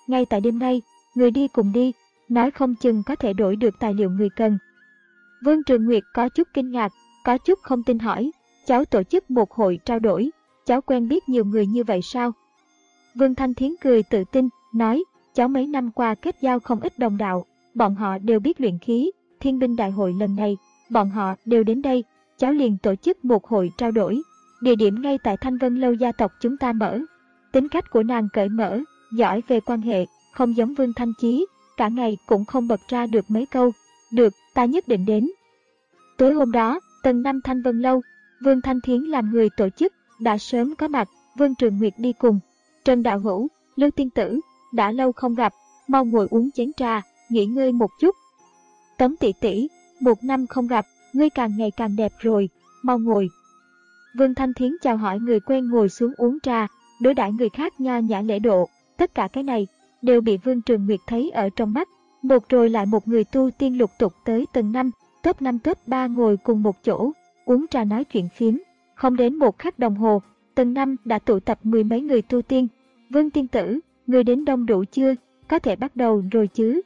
ngay tại đêm nay, người đi cùng đi, nói không chừng có thể đổi được tài liệu người cần. Vương Trường Nguyệt có chút kinh ngạc, có chút không tin hỏi, cháu tổ chức một hội trao đổi, cháu quen biết nhiều người như vậy sao? Vương Thanh Thiến cười tự tin, nói, cháu mấy năm qua kết giao không ít đồng đạo, bọn họ đều biết luyện khí, thiên binh đại hội lần này, bọn họ đều đến đây, cháu liền tổ chức một hội trao đổi, địa điểm ngay tại Thanh Vân Lâu gia tộc chúng ta mở. Tính cách của nàng cởi mở, giỏi về quan hệ, không giống Vương Thanh Chí, cả ngày cũng không bật ra được mấy câu. Được, ta nhất định đến. Tối hôm đó, tầng năm Thanh Vân Lâu, Vương Thanh Thiến làm người tổ chức, đã sớm có mặt, Vương Trường Nguyệt đi cùng. Trần Đạo Hữu, Lưu Tiên Tử, đã lâu không gặp, mau ngồi uống chén trà, nghỉ ngơi một chút. Tống tỷ tỷ, một năm không gặp, ngươi càng ngày càng đẹp rồi, mau ngồi. Vương Thanh Thiến chào hỏi người quen ngồi xuống uống trà, đối đãi người khác nho nhã lễ độ, tất cả cái này đều bị Vương Trường Nguyệt thấy ở trong mắt. Một rồi lại một người tu tiên lục tục tới tầng năm, top năm top ba ngồi cùng một chỗ, uống trà nói chuyện phiếm. Không đến một khắc đồng hồ, tầng năm đã tụ tập mười mấy người tu tiên. Vương tiên tử, người đến đông đủ chưa, có thể bắt đầu rồi chứ?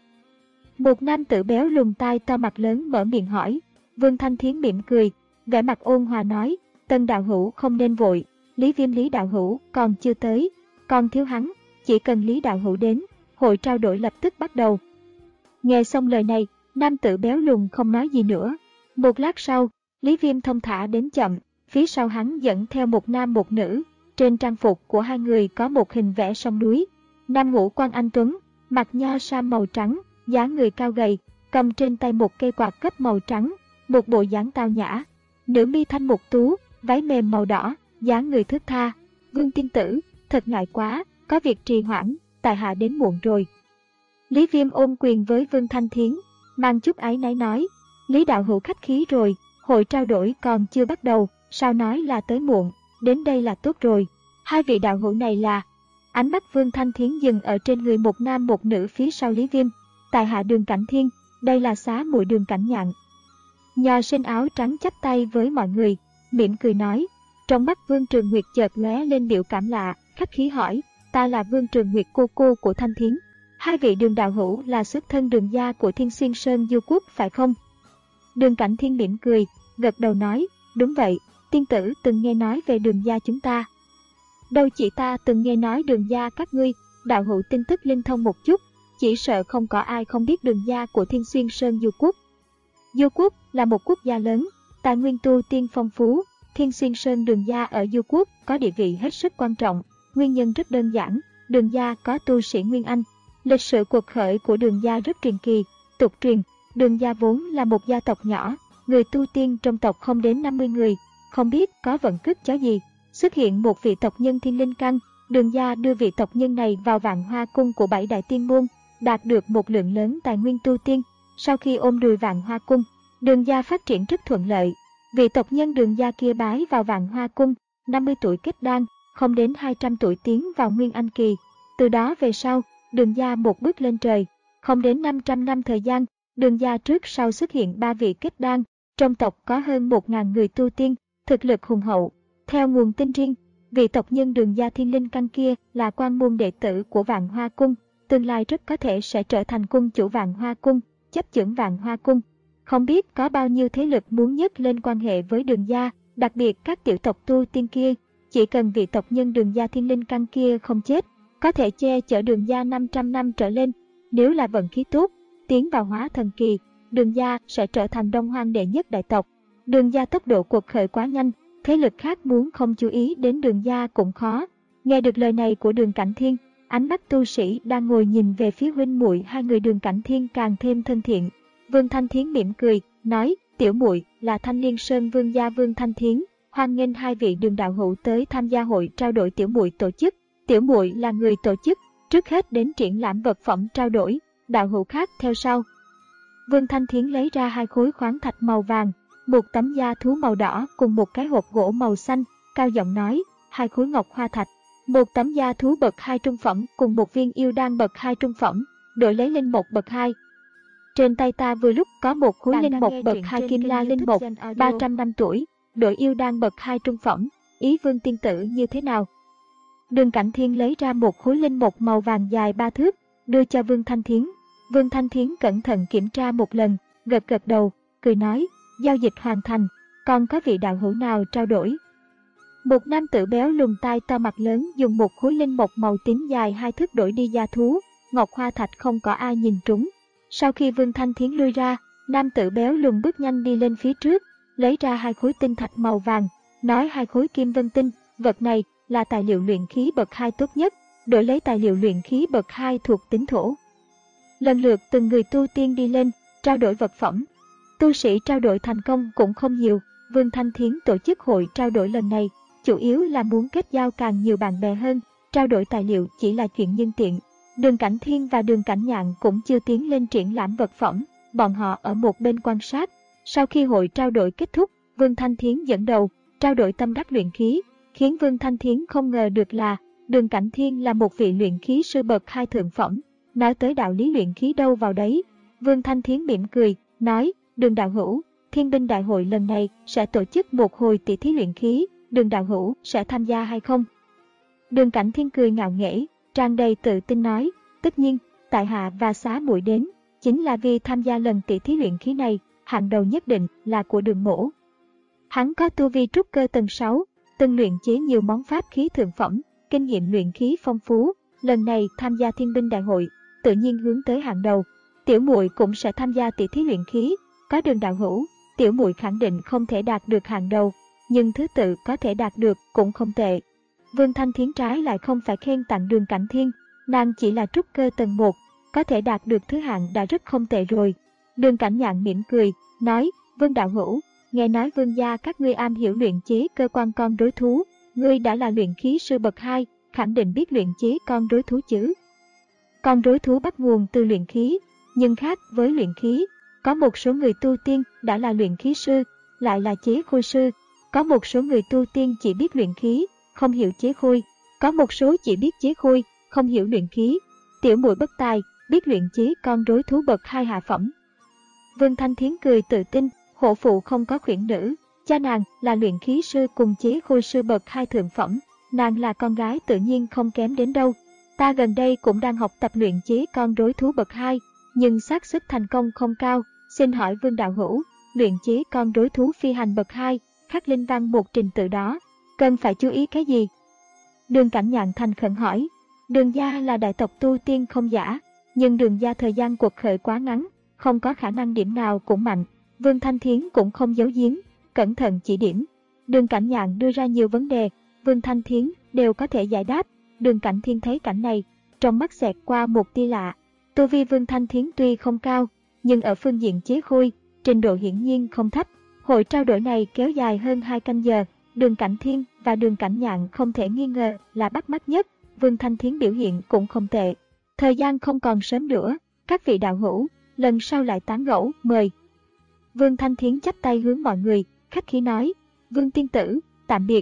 Một nam tử béo lùn tai to mặt lớn mở miệng hỏi. Vương Thanh Thiến mỉm cười, vẻ mặt ôn hòa nói, Tân đạo hữu không nên vội, Lý Viêm Lý đạo hữu còn chưa tới, còn thiếu hắn, chỉ cần Lý đạo hữu đến, hội trao đổi lập tức bắt đầu. Nghe xong lời này, nam tử béo lùn không nói gì nữa. Một lát sau, Lý Viêm thông thả đến chậm, phía sau hắn dẫn theo một nam một nữ. Trên trang phục của hai người có một hình vẽ sông núi. Nam ngũ quan anh tuấn, mặc nho sam màu trắng, dáng người cao gầy, cầm trên tay một cây quạt cấp màu trắng, một bộ dáng tao nhã. Nữ mi thanh mục tú, váy mềm màu đỏ, dáng người thướt tha. Vương tiên tử, thật ngại quá, có việc trì hoãn, tại hạ đến muộn rồi. Lý Viêm ôm quyền với Vương Thanh Thiến, mang chút áy náy nói, Lý đạo hữu khách khí rồi, hội trao đổi còn chưa bắt đầu, sao nói là tới muộn, đến đây là tốt rồi. Hai vị đạo hữu này là... Ánh mắt Vương Thanh Thiến dừng ở trên người một nam một nữ phía sau Lý Viêm. Tại hạ Đường Cảnh Thiên, đây là xá muội Đường Cảnh Nhạn. Nho sinh áo trắng chắp tay với mọi người, mỉm cười nói. Trong mắt Vương Trường Nguyệt chợt lóe lên biểu cảm lạ, khách khí hỏi, ta là Vương Trường Nguyệt cô cô của Thanh Thiến. Hai vị Đường đạo hữu là xuất thân Đường gia của Thiên Xuyên Sơn Du Quốc phải không? Đường Cảnh Thiên mỉm cười, gật đầu nói, đúng vậy, tiên tử từng nghe nói về Đường gia chúng ta. Đâu chỉ ta từng nghe nói Đường gia các ngươi, đạo hữu tin tức linh thông một chút, chỉ sợ không có ai không biết Đường gia của Thiên Xuyên Sơn Du Quốc. Du Quốc là một quốc gia lớn, tài nguyên tu tiên phong phú, Thiên Xuyên Sơn Đường gia ở Du Quốc có địa vị hết sức quan trọng, nguyên nhân rất đơn giản, Đường gia có tu sĩ Nguyên Anh. Lịch sử cuộc khởi của Đường gia rất truyền kỳ, tục truyền, Đường gia vốn là một gia tộc nhỏ, người tu tiên trong tộc không đến năm mươi người, không biết có vận cước chó gì. Xuất hiện một vị tộc nhân thiên linh căn, Đường gia đưa vị tộc nhân này vào Vạn Hoa Cung của bảy đại tiên môn, đạt được một lượng lớn tài nguyên tu tiên. Sau khi ôm đùi Vạn Hoa Cung, Đường gia phát triển rất thuận lợi. Vị tộc nhân Đường gia kia bái vào Vạn Hoa Cung, năm mươi tuổi kết đan, không đến hai trăm tuổi tiến vào Nguyên Anh kỳ. Từ đó về sau, Đường gia một bước lên trời, không đến năm trăm năm thời gian, Đường gia trước sau xuất hiện ba vị kết đan, trong tộc có hơn một nghìn người tu tiên, thực lực hùng hậu. Theo nguồn tin riêng, vị tộc nhân Đường gia thiên linh căn kia là quan môn đệ tử của Vạn Hoa Cung, tương lai rất có thể sẽ trở thành cung chủ Vạn Hoa Cung, chấp chưởng Vạn Hoa Cung. Không biết có bao nhiêu thế lực muốn nhấc lên quan hệ với Đường gia, đặc biệt các tiểu tộc tu tiên kia, chỉ cần vị tộc nhân Đường gia thiên linh căn kia không chết, có thể che chở Đường gia năm trăm năm trở lên. Nếu là vận khí tốt, tiến vào hóa thần kỳ, Đường gia sẽ trở thành Đông Hoang đệ nhất đại tộc. Đường gia tốc độ cuộc khởi quá nhanh, thế lực khác muốn không chú ý đến Đường gia cũng khó. Nghe được lời này của Đường Cảnh Thiên, ánh mắt tu sĩ đang ngồi nhìn về phía huynh muội hai người Đường Cảnh Thiên càng thêm thân thiện. Vương Thanh Thiến mỉm cười, nói, tiểu muội là Thanh Liên Sơn Vương gia Vương Thanh Thiến, hoan nghênh hai vị Đường đạo hữu tới tham gia hội trao đổi tiểu muội tổ chức. Tiểu muội là người tổ chức, trước hết đến triển lãm vật phẩm trao đổi, đạo hữu khác theo sau. Vương Thanh Thiến lấy ra hai khối khoáng thạch màu vàng, một tấm da thú màu đỏ cùng một cái hộp gỗ màu xanh, cao giọng nói, hai khối ngọc hoa thạch, một tấm da thú bậc hai trung phẩm cùng một viên yêu đan bậc hai trung phẩm, đổi lấy linh mộc bậc hai. Trên tay ta vừa lúc có một khối Bạn linh đang mộc nghe bậc truyện hai trên kim kênh la YouTube linh mộc, Gen Audio. ba trăm năm tuổi, đổi yêu đan bậc hai trung phẩm, ý Vương tiên tử như thế nào? Đường Cảnh Thiên lấy ra một khối linh mộc màu vàng dài ba thước, đưa cho Vương Thanh Thiến. Vương Thanh Thiến cẩn thận kiểm tra một lần, gật gật đầu, cười nói, giao dịch hoàn thành, còn có vị đạo hữu nào trao đổi? Một nam tử béo lùn tai to mặt lớn dùng một khối linh mộc màu tím dài hai thước đổi đi da thú, ngọc hoa thạch không có ai nhìn trúng. Sau khi Vương Thanh Thiến lui ra, nam tử béo lùn bước nhanh đi lên phía trước, lấy ra hai khối tinh thạch màu vàng, nói hai khối kim vân tinh, vật này là tài liệu luyện khí bậc hai tốt nhất, đổi lấy tài liệu luyện khí bậc hai thuộc tính thổ. Lần lượt từng người tu tiên đi lên, trao đổi vật phẩm. Tu sĩ trao đổi thành công cũng không nhiều, Vương Thanh Thiến tổ chức hội trao đổi lần này, chủ yếu là muốn kết giao càng nhiều bạn bè hơn, trao đổi tài liệu chỉ là chuyện nhân tiện. Đường Cảnh Thiên và Đường Cảnh Nhạn cũng chưa tiến lên triển lãm vật phẩm, bọn họ ở một bên quan sát. Sau khi hội trao đổi kết thúc, Vương Thanh Thiến dẫn đầu, trao đổi tâm đắc luyện khí, khiến Vương Thanh Thiến không ngờ được là Đường Cảnh Thiên là một vị luyện khí sư bậc hai thượng phẩm. Nói tới đạo lý luyện khí đâu vào đấy, Vương Thanh Thiến mỉm cười, nói, Đường đạo hữu, Thiên binh đại hội lần này sẽ tổ chức một hồi tỷ thí luyện khí, Đường đạo hữu sẽ tham gia hay không? Đường Cảnh Thiên cười ngạo nghễ, tràn đầy tự tin nói, tất nhiên, tại hạ và xá muội đến, chính là vì tham gia lần tỷ thí luyện khí này, hạng đầu nhất định là của Đường mỗ. Hắn có tu vi trúc cơ tầng sáu, từng luyện chế nhiều món pháp khí thượng phẩm, kinh nghiệm luyện khí phong phú, lần này tham gia thiên binh đại hội, tự nhiên hướng tới hạng đầu. Tiểu muội cũng sẽ tham gia tỷ thí luyện khí, có Đường đạo hữu, tiểu muội khẳng định không thể đạt được hạng đầu, nhưng thứ tự có thể đạt được cũng không tệ. Vương Thanh Thiến trái lại không phải khen tặng Đường Cảnh Thiên, nàng chỉ là trúc cơ tầng một, có thể đạt được thứ hạng đã rất không tệ rồi. Đường Cảnh Nhạn mỉm cười, nói, Vương đạo hữu, nghe nói Vương gia các ngươi am hiểu luyện chế cơ quan con rối thú, ngươi đã là luyện khí sư bậc hai, khẳng định biết luyện chế con rối thú chứ. Con rối thú bắt nguồn từ luyện khí, nhưng khác với luyện khí, có một số người tu tiên đã là luyện khí sư, lại là chế khôi sư, có một số người tu tiên chỉ biết luyện khí, không hiểu chế khôi, có một số chỉ biết chế khôi, không hiểu luyện khí. Tiểu muội bất tài, biết luyện chế con rối thú bậc hai hạ phẩm. Vương Thanh Thiến cười tự tin, hổ phụ không có khuyển nữ, cha nàng là luyện khí sư cùng chế khôi sư bậc hai thượng phẩm, nàng là con gái tự nhiên không kém đến đâu. Ta gần đây cũng đang học tập luyện chế con rối thú bậc hai, nhưng xác suất thành công không cao, xin hỏi Vương đạo hữu, luyện chế con rối thú phi hành bậc hai, khắc linh văn một trình tự đó, cần phải chú ý cái gì? Đường Cảnh Nhạn thành khẩn hỏi. Đường gia là đại tộc tu tiên không giả, nhưng Đường gia thời gian cuộc khởi quá ngắn, không có khả năng điểm nào cũng mạnh. Vương Thanh Thiến cũng không giấu giếm, cẩn thận chỉ điểm. Đường Cảnh Nhạn đưa ra nhiều vấn đề, Vương Thanh Thiến đều có thể giải đáp. Đường Cảnh Thiên thấy cảnh này, trong mắt xẹt qua một tia lạ. Tu vi Vương Thanh Thiến tuy không cao, nhưng ở phương diện chế khôi, trình độ hiển nhiên không thấp. Hội trao đổi này kéo dài hơn hai canh giờ, Đường Cảnh Thiên và Đường Cảnh Nhạn không thể nghi ngờ là bắt mắt nhất. Vương Thanh Thiến biểu hiện cũng không tệ. Thời gian không còn sớm nữa, các vị đạo hữu, lần sau lại tán gẫu, mời. Vương Thanh Thiến chắp tay hướng mọi người, khách khí nói, Vương tiên tử, tạm biệt.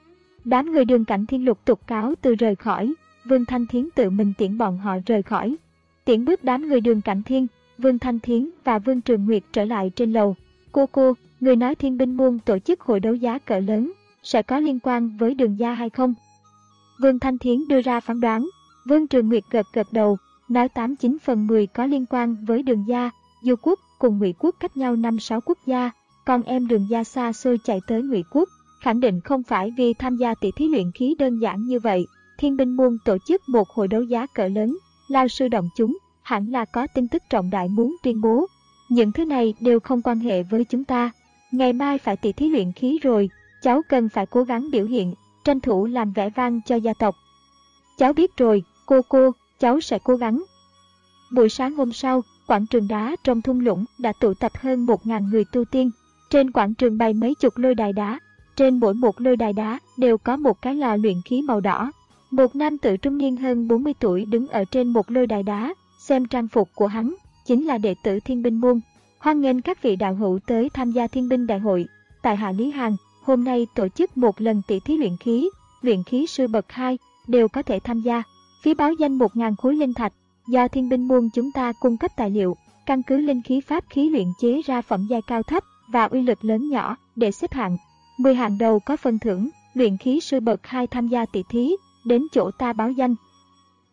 Đám người Đường Cảnh Thiên lục tục cáo từ rời khỏi, Vương Thanh Thiến tự mình tiễn bọn họ rời khỏi. Tiễn bước đám người Đường Cảnh Thiên, Vương Thanh Thiến và Vương Trường Nguyệt trở lại trên lầu. Cô cô, người nói Thiên binh môn tổ chức hội đấu giá cỡ lớn, sẽ có liên quan với Đường gia hay không? Vương Thanh Thiến đưa ra phán đoán, Vương Trường Nguyệt gật gật đầu, nói tám chín phần mười có liên quan với Đường gia. Du quốc cùng Ngụy quốc cách nhau năm sáu quốc gia, con em Đường gia xa xôi chạy tới Ngụy quốc, khẳng định không phải vì tham gia tỷ thí luyện khí đơn giản như vậy. Thiên binh môn tổ chức một hội đấu giá cỡ lớn, lao sư động chúng, hẳn là có tin tức trọng đại muốn tuyên bố. Những thứ này đều không quan hệ với chúng ta. Ngày mai phải tỷ thí luyện khí rồi, cháu cần phải cố gắng biểu hiện, tranh thủ làm vẻ vang cho gia tộc. Cháu biết rồi, cô cô, cháu sẽ cố gắng. Buổi sáng hôm sau, quảng trường đá trong thung lũng đã tụ tập hơn một nghìn người tu tiên. Trên quảng trường bày mấy chục lôi đài đá, trên mỗi một lôi đài đá đều có một cái lò luyện khí màu đỏ. Một nam tử trung niên hơn bốn mươi tuổi đứng ở trên một lôi đài đá, xem trang phục của hắn, chính là đệ tử Thiên binh môn. Hoan nghênh các vị đạo hữu tới tham gia Thiên binh đại hội. Tại hạ Lý Hàn, hôm nay tổ chức một lần tỷ thí luyện khí, luyện khí sư bậc hai đều có thể tham gia. Phí báo danh một nghìn khối linh thạch, do Thiên binh môn chúng ta cung cấp tài liệu, căn cứ linh khí pháp khí luyện chế ra phẩm giai cao thấp và uy lực lớn nhỏ để xếp hạng. mười hạng đầu có phần thưởng, luyện khí sư bậc hai tham gia tỷ thí, đến chỗ ta báo danh.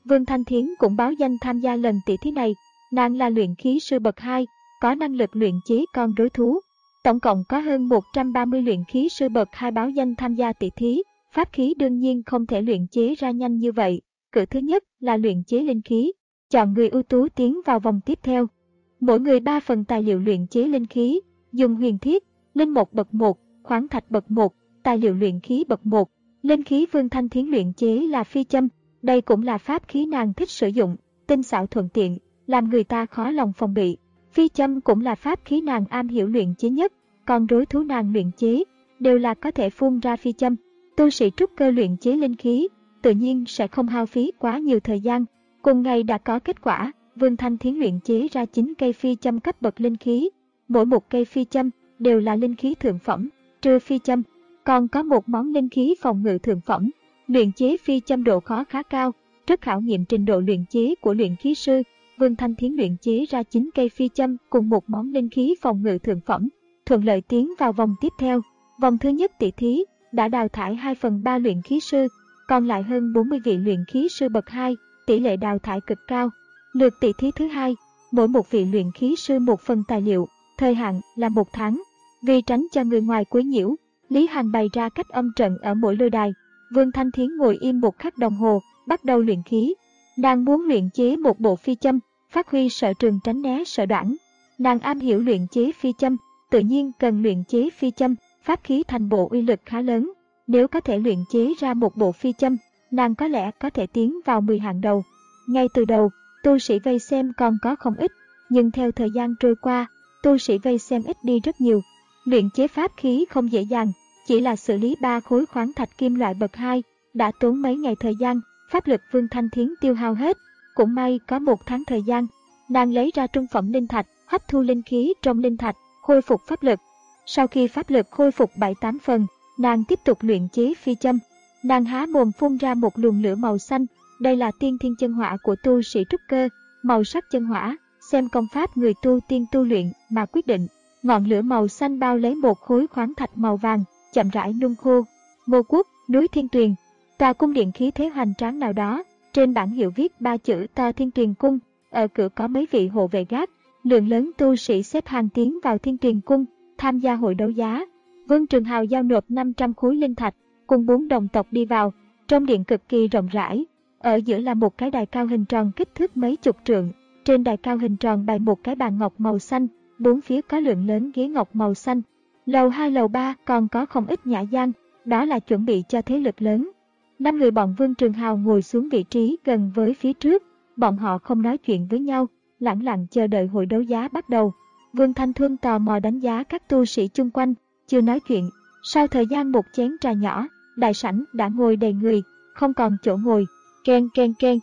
Vương Thanh Thiến cũng báo danh tham gia lần tỷ thí này. Nàng là luyện khí sư bậc hai, có năng lực luyện chế con rối thú. Tổng cộng có hơn một trăm ba mươi luyện khí sư bậc hai báo danh tham gia tỷ thí. Pháp khí đương nhiên không thể luyện chế ra nhanh như vậy. Cửa thứ nhất là luyện chế linh khí. Chọn người ưu tú tiến vào vòng tiếp theo. Mỗi người ba phần tài liệu luyện chế linh khí, dùng huyền thiết, linh một bậc một, khoáng thạch bậc một, tài liệu luyện khí bậc một. Linh khí Vương Thanh Thiến luyện chế là phi châm, đây cũng là pháp khí nàng thích sử dụng, tinh xảo thuận tiện, làm người ta khó lòng phòng bị. Phi châm cũng là pháp khí nàng am hiểu luyện chế nhất, còn rối thú nàng luyện chế đều là có thể phun ra phi châm. Tu sĩ trúc cơ luyện chế linh khí, tự nhiên sẽ không hao phí quá nhiều thời gian. Cùng ngày đã có kết quả, Vương Thanh Thiến luyện chế ra chín cây phi châm cấp bậc linh khí. Mỗi một cây phi châm đều là linh khí thượng phẩm, trừ phi châm, còn có một món linh khí phòng ngự thượng phẩm. Luyện chế phi châm độ khó khá cao, rất khảo nghiệm trình độ luyện chế của luyện khí sư. Vương Thanh Thiến luyện chế ra chín cây phi châm cùng một món linh khí phòng ngự thượng phẩm, thuận lợi tiến vào vòng tiếp theo. Vòng thứ nhất tỷ thí đã đào thải hai phần ba luyện khí sư, còn lại hơn bốn mươi vị luyện khí sư bậc hai, tỷ lệ đào thải cực cao. Lượt tỷ thí thứ hai, mỗi một vị luyện khí sư một phần tài liệu, thời hạn là một tháng. Vì tránh cho người ngoài quấy nhiễu, Lý Hàn bày ra cách âm trận ở mỗi lôi đài. Vương Thanh Thiến ngồi im một khắc đồng hồ, bắt đầu luyện khí. Nàng muốn luyện chế một bộ phi châm, phát huy sở trường tránh né sở đoản. Nàng am hiểu luyện chế phi châm, tự nhiên cần luyện chế phi châm, pháp khí thành bộ uy lực khá lớn. Nếu có thể luyện chế ra một bộ phi châm, nàng có lẽ có thể tiến vào mười hạng đầu. Ngay từ đầu, tu sĩ vây xem còn có không ít, nhưng theo thời gian trôi qua, tu sĩ vây xem ít đi rất nhiều. Luyện chế pháp khí không dễ dàng, chỉ là xử lý ba khối khoáng thạch kim loại bậc hai, đã tốn mấy ngày thời gian, pháp lực Vương Thanh Thiến tiêu hao hết. Cũng may có một tháng thời gian, nàng lấy ra trung phẩm linh thạch, hấp thu linh khí trong linh thạch, khôi phục pháp lực. Sau khi pháp lực khôi phục bảy tám phần, nàng tiếp tục luyện chế phi châm. Nàng há mồm phun ra một luồng lửa màu xanh, đây là tiên thiên chân hỏa của tu sĩ trúc cơ, màu sắc chân hỏa, xem công pháp người tu tiên tu luyện mà quyết định. Ngọn lửa màu xanh bao lấy một khối khoáng thạch màu vàng, chậm rãi nung khô. Ngô Quốc, núi Thiên Tuyền, tòa cung điện khí thế hoành tráng nào đó, trên bảng hiệu viết ba chữ to Thiên Tuyền Cung, ở cửa có mấy vị hộ vệ gác, lượng lớn tu sĩ xếp hàng tiến vào Thiên Tuyền Cung, tham gia hội đấu giá. Vương Trường Hào giao nộp năm trăm khối linh thạch, cùng bốn đồng tộc đi vào, trong điện cực kỳ rộng rãi. Ở giữa là một cái đài cao hình tròn kích thước mấy chục trượng, trên đài cao hình tròn bày một cái bàn ngọc màu xanh, bốn phía có lượng lớn ghế ngọc màu xanh. Lầu hai lầu ba còn có không ít nhã gian, đó là chuẩn bị cho thế lực lớn. Năm người bọn Vương Trường Hào ngồi xuống vị trí gần với phía trước, bọn họ không nói chuyện với nhau, lẳng lặng chờ đợi hội đấu giá bắt đầu. Vương Thanh Thuân tò mò đánh giá các tu sĩ chung quanh, chưa nói chuyện. Sau thời gian một chén trà nhỏ, đại sảnh đã ngồi đầy người, không còn chỗ ngồi. Keng keng keng.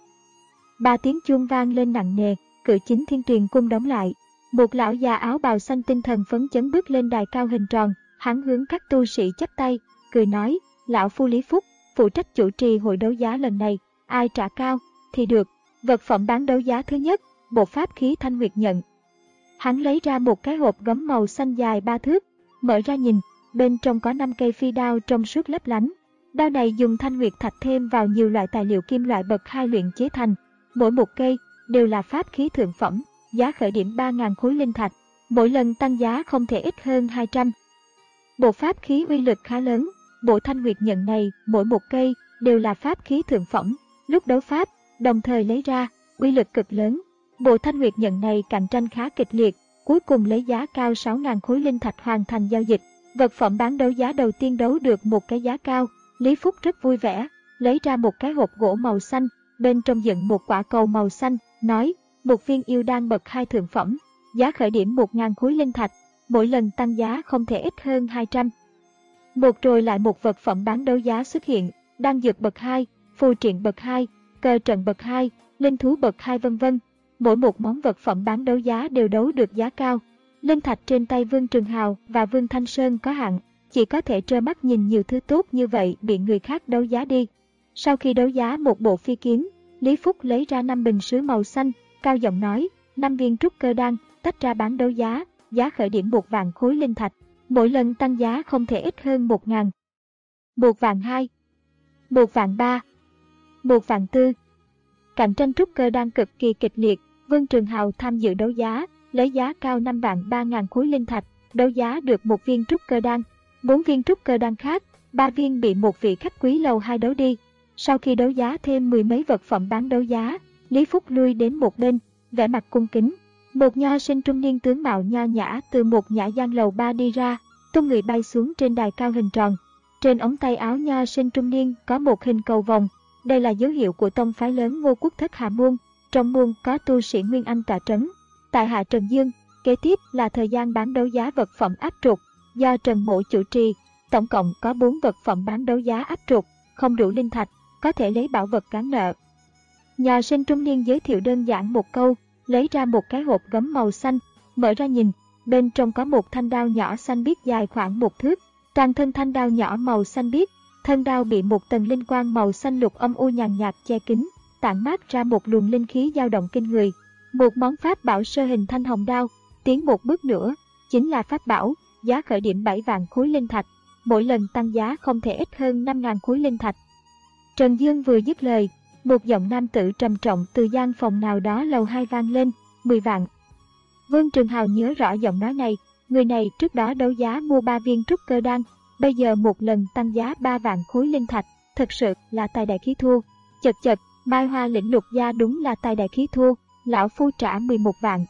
Ba tiếng chuông vang lên nặng nề, cửa chính Thiên Tuyền Cung đóng lại. Một lão già áo bào xanh tinh thần phấn chấn bước lên đài cao hình tròn, hắn hướng các tu sĩ chắp tay, cười nói: "Lão phu Lý Phúc, phụ trách chủ trì hội đấu giá lần này, ai trả cao thì được." Vật phẩm bán đấu giá thứ nhất, bộ pháp khí Thanh Nguyệt Nhận. Hắn lấy ra một cái hộp gấm màu xanh dài ba thước, mở ra nhìn, bên trong có năm cây phi đao trong suốt lấp lánh. Đao này dùng thanh nguyệt thạch thêm vào nhiều loại tài liệu kim loại bậc hai luyện chế thành, mỗi một cây đều là pháp khí thượng phẩm, giá khởi điểm ba nghìn khối linh thạch, mỗi lần tăng giá không thể ít hơn hai trăm. Bộ pháp khí uy lực khá lớn, bộ Thanh Nguyệt Nhận này mỗi một cây đều là pháp khí thượng phẩm, lúc đấu pháp đồng thời lấy ra, uy lực cực lớn. Bộ Thanh Nguyệt Nhận này cạnh tranh khá kịch liệt, cuối cùng lấy giá cao sáu nghìn khối linh thạch hoàn thành giao dịch. Vật phẩm bán đấu giá đầu tiên đấu được một cái giá cao. Lý Phúc rất vui vẻ, lấy ra một cái hộp gỗ màu xanh, bên trong dựng một quả cầu màu xanh, nói: "Một viên yêu đan bậc hai thượng phẩm, giá khởi điểm một nghìn khối linh thạch, mỗi lần tăng giá không thể ít hơn hai trăm." Một rồi lại một vật phẩm bán đấu giá xuất hiện, đan dược bậc hai, phù triện bậc hai, cờ trận bậc hai, linh thú bậc hai vân vân. Mỗi một món vật phẩm bán đấu giá đều đấu được giá cao. Linh thạch trên tay Vương Trường Hào và Vương Thanh Sơn có hạn, chỉ có thể trơ mắt nhìn nhiều thứ tốt như vậy bị người khác đấu giá đi. Sau khi đấu giá một bộ phi kiếm, Lý Phúc lấy ra năm bình sứ màu xanh, cao giọng nói: "Năm viên trúc cơ đan, tách ra bán đấu giá, giá khởi điểm một vạn khối linh thạch, mỗi lần tăng giá không thể ít hơn một ngàn. Một vạn hai, một vạn ba, một vạn tư, cạnh tranh trúc cơ đan cực kỳ kịch liệt. Vương Trường Hào tham dự đấu giá, lấy giá cao năm vạn ba ngàn khối linh thạch, đấu giá được một viên trúc cơ đan. Bốn viên trúc cơ đan khác, ba viên bị một vị khách quý lầu hai đấu đi. Sau khi đấu giá thêm mười mấy vật phẩm bán đấu giá, Lý Phúc lui đến một bên, vẻ mặt cung kính. Một nho sinh trung niên tướng mạo nho nhã từ một nhã gian lầu ba đi ra, tung người bay xuống trên đài cao hình tròn. Trên ống tay áo nho sinh trung niên có một hình cầu vồng. Đây là dấu hiệu của tông phái lớn Ngô Quốc Thất Hà Môn. Trong môn có tu sĩ Nguyên Anh tọa trấn. Tại Hạ Trần Dương, kế tiếp là thời gian bán đấu giá vật phẩm áp trục, do Trần Mỗ chủ trì. Tổng cộng có bốn vật phẩm bán đấu giá áp trục, không đủ linh thạch, có thể lấy bảo vật cán nợ. Nho sinh trung niên giới thiệu đơn giản một câu, lấy ra một cái hộp gấm màu xanh, mở ra nhìn, bên trong có một thanh đao nhỏ xanh biếc dài khoảng một thước. Toàn thân thanh đao nhỏ màu xanh biếc, thân đao bị một tầng linh quang màu xanh lục âm u nhàn nhạt che kín, tản mát ra một luồng linh khí dao động kinh người. Một món pháp bảo sơ hình thanh hồng đao, tiến một bước nữa, chính là pháp bảo, giá khởi điểm bảy vạn khối linh thạch, mỗi lần tăng giá không thể ít hơn năm ngàn khối linh thạch. Trần Dương vừa dứt lời, một giọng nam tử trầm trọng từ gian phòng nào đó lầu hai vang lên, mười vạn. Vương Trường Hào nhớ rõ giọng nói này, người này trước đó đấu giá mua ba viên trúc cơ đan, bây giờ một lần tăng giá ba vạn khối linh thạch, thật sự là tài đại khí thua. Chật chật, Mai Hoa Lĩnh Lục Gia đúng là tài đại khí thua, lão phu trả mười một vạn.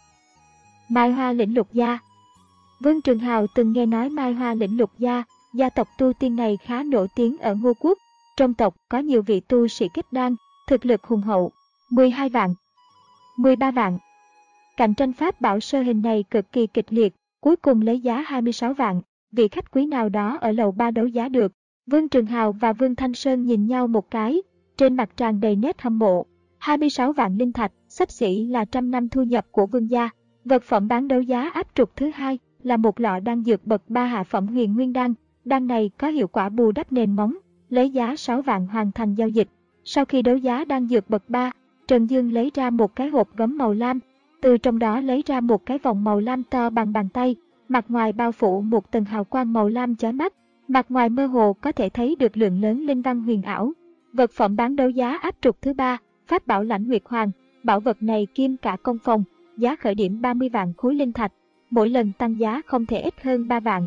Mai Hoa Lĩnh Lục Gia. Vương Trường Hào từng nghe nói Mai Hoa Lĩnh Lục Gia, gia tộc tu tiên này khá nổi tiếng ở Ngô Quốc. Trong tộc có nhiều vị tu sĩ kết đan, thực lực hùng hậu. mười hai vạn, mười ba vạn. Cạnh tranh pháp bảo sơ hình này cực kỳ kịch liệt, cuối cùng lấy giá hai mươi sáu vạn, vị khách quý nào đó ở lầu ba đấu giá được. Vương Trường Hào và Vương Thanh Sơn nhìn nhau một cái, trên mặt tràn đầy nét hâm mộ. hai mươi sáu vạn linh thạch, xấp xỉ là trăm năm thu nhập của Vương gia. Vật phẩm bán đấu giá áp trục thứ hai là một lọ đan dược bậc ba hạ phẩm Huyền Nguyên đan. Đan này có hiệu quả bù đắp nền móng, lấy giá sáu vạn hoàn thành giao dịch. Sau khi đấu giá đan dược bậc ba, Trần Dương lấy ra một cái hộp gấm màu lam, từ trong đó lấy ra một cái vòng màu lam to bằng bàn tay, mặt ngoài bao phủ một tầng hào quang màu lam chói mắt, mặt ngoài mơ hồ có thể thấy được lượng lớn linh văn huyền ảo. Vật phẩm bán đấu giá áp trục thứ ba, pháp bảo Lãnh Nguyệt Hoàng, bảo vật này kim cả công phòng, giá khởi điểm ba mươi vạn khối linh thạch, mỗi lần tăng giá không thể ít hơn ba vạn.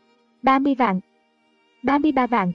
ba mươi vạn, ba mươi ba vạn,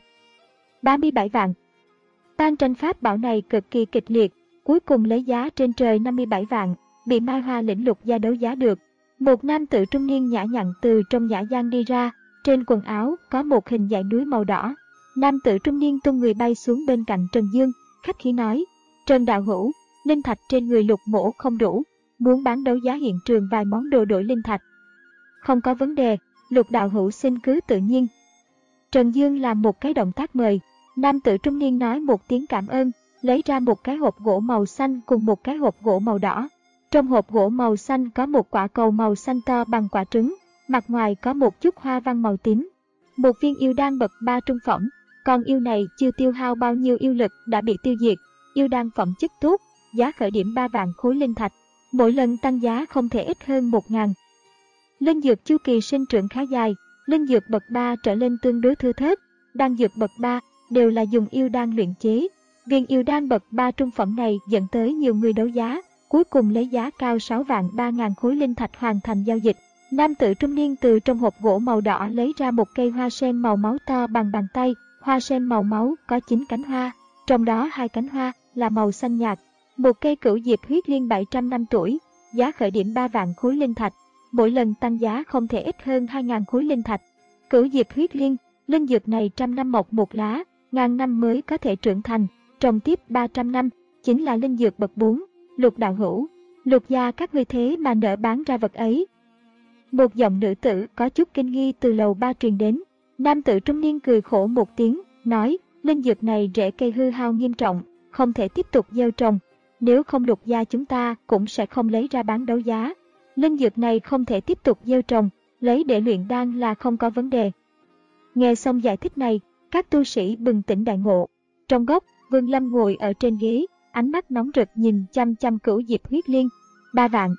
ba mươi bảy vạn. Tan tranh pháp bảo này cực kỳ kịch liệt, cuối cùng lấy giá trên trời năm mươi bảy vạn, bị Mai Hoa Lĩnh Lục Gia đấu giá được. Một nam tử trung niên nhã nhặn từ trong nhã gian đi ra, trên quần áo có một hình dãy núi màu đỏ. Nam tử trung niên tung người bay xuống bên cạnh Trần Dương, khách khí nói: Trần đạo hữu, linh thạch trên người Lục mỗ không đủ, muốn bán đấu giá hiện trường vài món đồ đổi linh thạch. Không có vấn đề, Lục đạo hữu xin cứ tự nhiên. Trần Dương làm một cái động tác mời. Nam tử trung niên nói một tiếng cảm ơn, lấy ra một cái hộp gỗ màu xanh cùng một cái hộp gỗ màu đỏ. Trong hộp gỗ màu xanh có một quả cầu màu xanh to bằng quả trứng, mặt ngoài có một chút hoa văn màu tím. Một viên yêu đan bậc ba trung phẩm, còn yêu này chưa tiêu hao bao nhiêu yêu lực đã bị tiêu diệt. Yêu đan phẩm chất tốt, giá khởi điểm ba vạn khối linh thạch, mỗi lần tăng giá không thể ít hơn một ngàn. Linh dược chu kỳ sinh trưởng khá dài, linh dược bậc ba trở lên tương đối thưa thớt, đan dược bậc ba đều là dùng yêu đan luyện chế. Viên yêu đan bậc ba trung phẩm này dẫn tới nhiều người đấu giá, cuối cùng lấy giá cao sáu vạn ba ngàn khối linh thạch hoàn thành giao dịch. Nam tử trung niên từ trong hộp gỗ màu đỏ lấy ra một cây hoa sen màu máu to bằng bàn tay, hoa sen màu máu có chín cánh hoa, trong đó hai cánh hoa là màu xanh nhạt. Một cây cửu diệp huyết liên bảy trăm năm tuổi, giá khởi điểm ba vạn khối linh thạch, mỗi lần tăng giá không thể ít hơn hai ngàn khối linh thạch. Cửu diệp huyết liên, linh dược này trăm năm mọc một lá, ngàn năm mới có thể trưởng thành, trồng tiếp ba trăm năm, chính là linh dược bậc bốn. Lục đạo hữu, Lục gia các ngươi thế mà nỡ bán ra vật ấy. Một giọng nữ tử có chút kinh nghi từ lầu ba truyền đến. Nam tử trung niên cười khổ một tiếng, nói: linh dược này rễ cây hư hao nghiêm trọng, không thể tiếp tục gieo trồng. Nếu không Lục gia chúng ta cũng sẽ không lấy ra bán đấu giá. Linh dược này không thể tiếp tục gieo trồng, lấy để luyện đan là không có vấn đề. Nghe xong giải thích này, các tu sĩ bừng tỉnh đại ngộ. Trong góc, Vương Lâm ngồi ở trên ghế, ánh mắt nóng rực nhìn chăm chăm cửu diệp huyết liên. Ba vạn,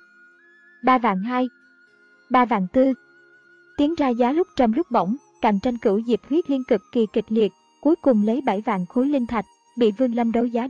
ba vạn hai, ba vạn tư. Tiếng ra giá lúc trầm lúc bổng, cạnh tranh cửu diệp huyết liên cực kỳ kịch liệt, cuối cùng lấy bảy vạn khối linh thạch, bị Vương Lâm đấu giá được.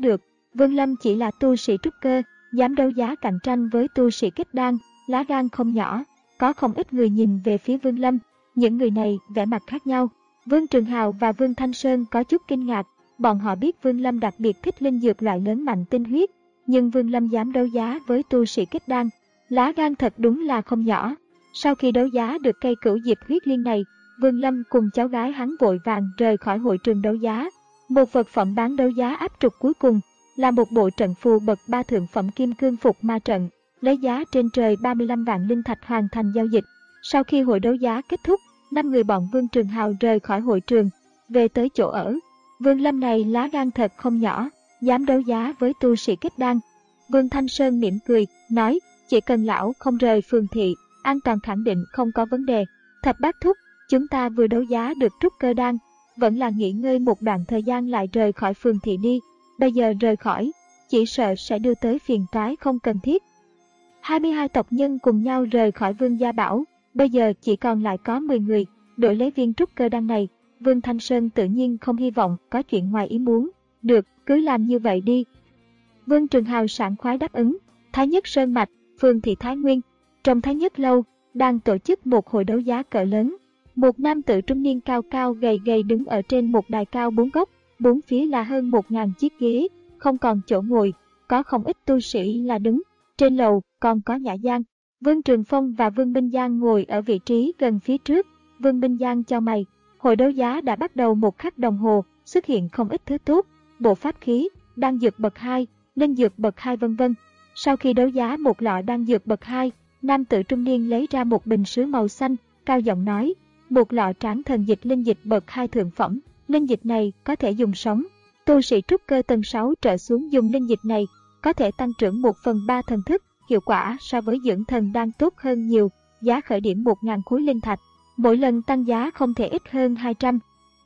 Vương Lâm chỉ là tu sĩ trúc cơ, dám đấu giá cạnh tranh với tu sĩ kết đan, lá gan không nhỏ. Có không ít người nhìn về phía Vương Lâm, những người này vẻ mặt khác nhau. Vương Trường Hào và Vương Thanh Sơn có chút kinh ngạc, bọn họ biết Vương Lâm đặc biệt thích linh dược loại lớn mạnh tinh huyết, nhưng Vương Lâm dám đấu giá với tu sĩ kết đan, lá gan thật đúng là không nhỏ. Sau khi đấu giá được cây cửu diệp huyết liên này, Vương Lâm cùng cháu gái hắn vội vàng rời khỏi hội trường đấu giá. Một vật phẩm bán đấu giá áp trục cuối cùng là một bộ trận phù bậc ba thượng phẩm kim cương phục ma trận, lấy giá trên trời ba mươi lăm vạn linh thạch hoàn thành giao dịch. Sau khi hội đấu giá kết thúc, năm người bọn Vương Trường Hào rời khỏi hội trường, về tới chỗ ở. Vương Lâm này lá gan thật không nhỏ, dám đấu giá với tu sĩ kết đan. Vương Thanh Sơn mỉm cười, nói, chỉ cần lão không rời phường thị, an toàn khẳng định không có vấn đề. Thập bát thúc, chúng ta vừa đấu giá được trúc cơ đan, vẫn là nghỉ ngơi một đoạn thời gian lại rời khỏi phường thị đi. Bây giờ rời khỏi, chỉ sợ sẽ đưa tới phiền toái không cần thiết. hai mươi hai tộc nhân cùng nhau rời khỏi Vương Gia Bảo, bây giờ chỉ còn lại có mười người, đổi lấy viên trúc cơ đan này. Vương Thanh Sơn tự nhiên không hy vọng có chuyện ngoài ý muốn. Được, cứ làm như vậy đi. Vương Trường Hào sảng khoái đáp ứng. Thái Nhất Sơn Mạch, phường thị Thái Nguyên, trong Thái Nhất Lâu, đang tổ chức một hội đấu giá cỡ lớn. Một nam tử trung niên cao cao gầy gầy đứng ở trên một đài cao bốn góc, bốn phía là hơn một ngàn chiếc ghế, không còn chỗ ngồi, có không ít tu sĩ là đứng. Trên lầu còn có nhã gian. Vương Trường Phong và Vương Minh Giang ngồi ở vị trí gần phía trước. Vương Minh Giang chau mày. Hội đấu giá đã bắt đầu một khắc đồng hồ, xuất hiện không ít thứ tốt, bộ pháp khí, đan dược bậc hai, linh dược bậc hai vân vân. Sau khi đấu giá một lọ đan dược bậc hai, nam tử trung niên lấy ra một bình sứ màu xanh, cao giọng nói, một lọ tráng thần dịch linh dịch bậc hai thượng phẩm, linh dịch này có thể dùng sống. Tu sĩ trúc cơ tầng sáu trở xuống dùng linh dịch này, có thể tăng trưởng một phần ba thần thức, hiệu quả so với dưỡng thần đang tốt hơn nhiều, giá khởi điểm một nghìn khối linh thạch, mỗi lần tăng giá không thể ít hơn hai trăm.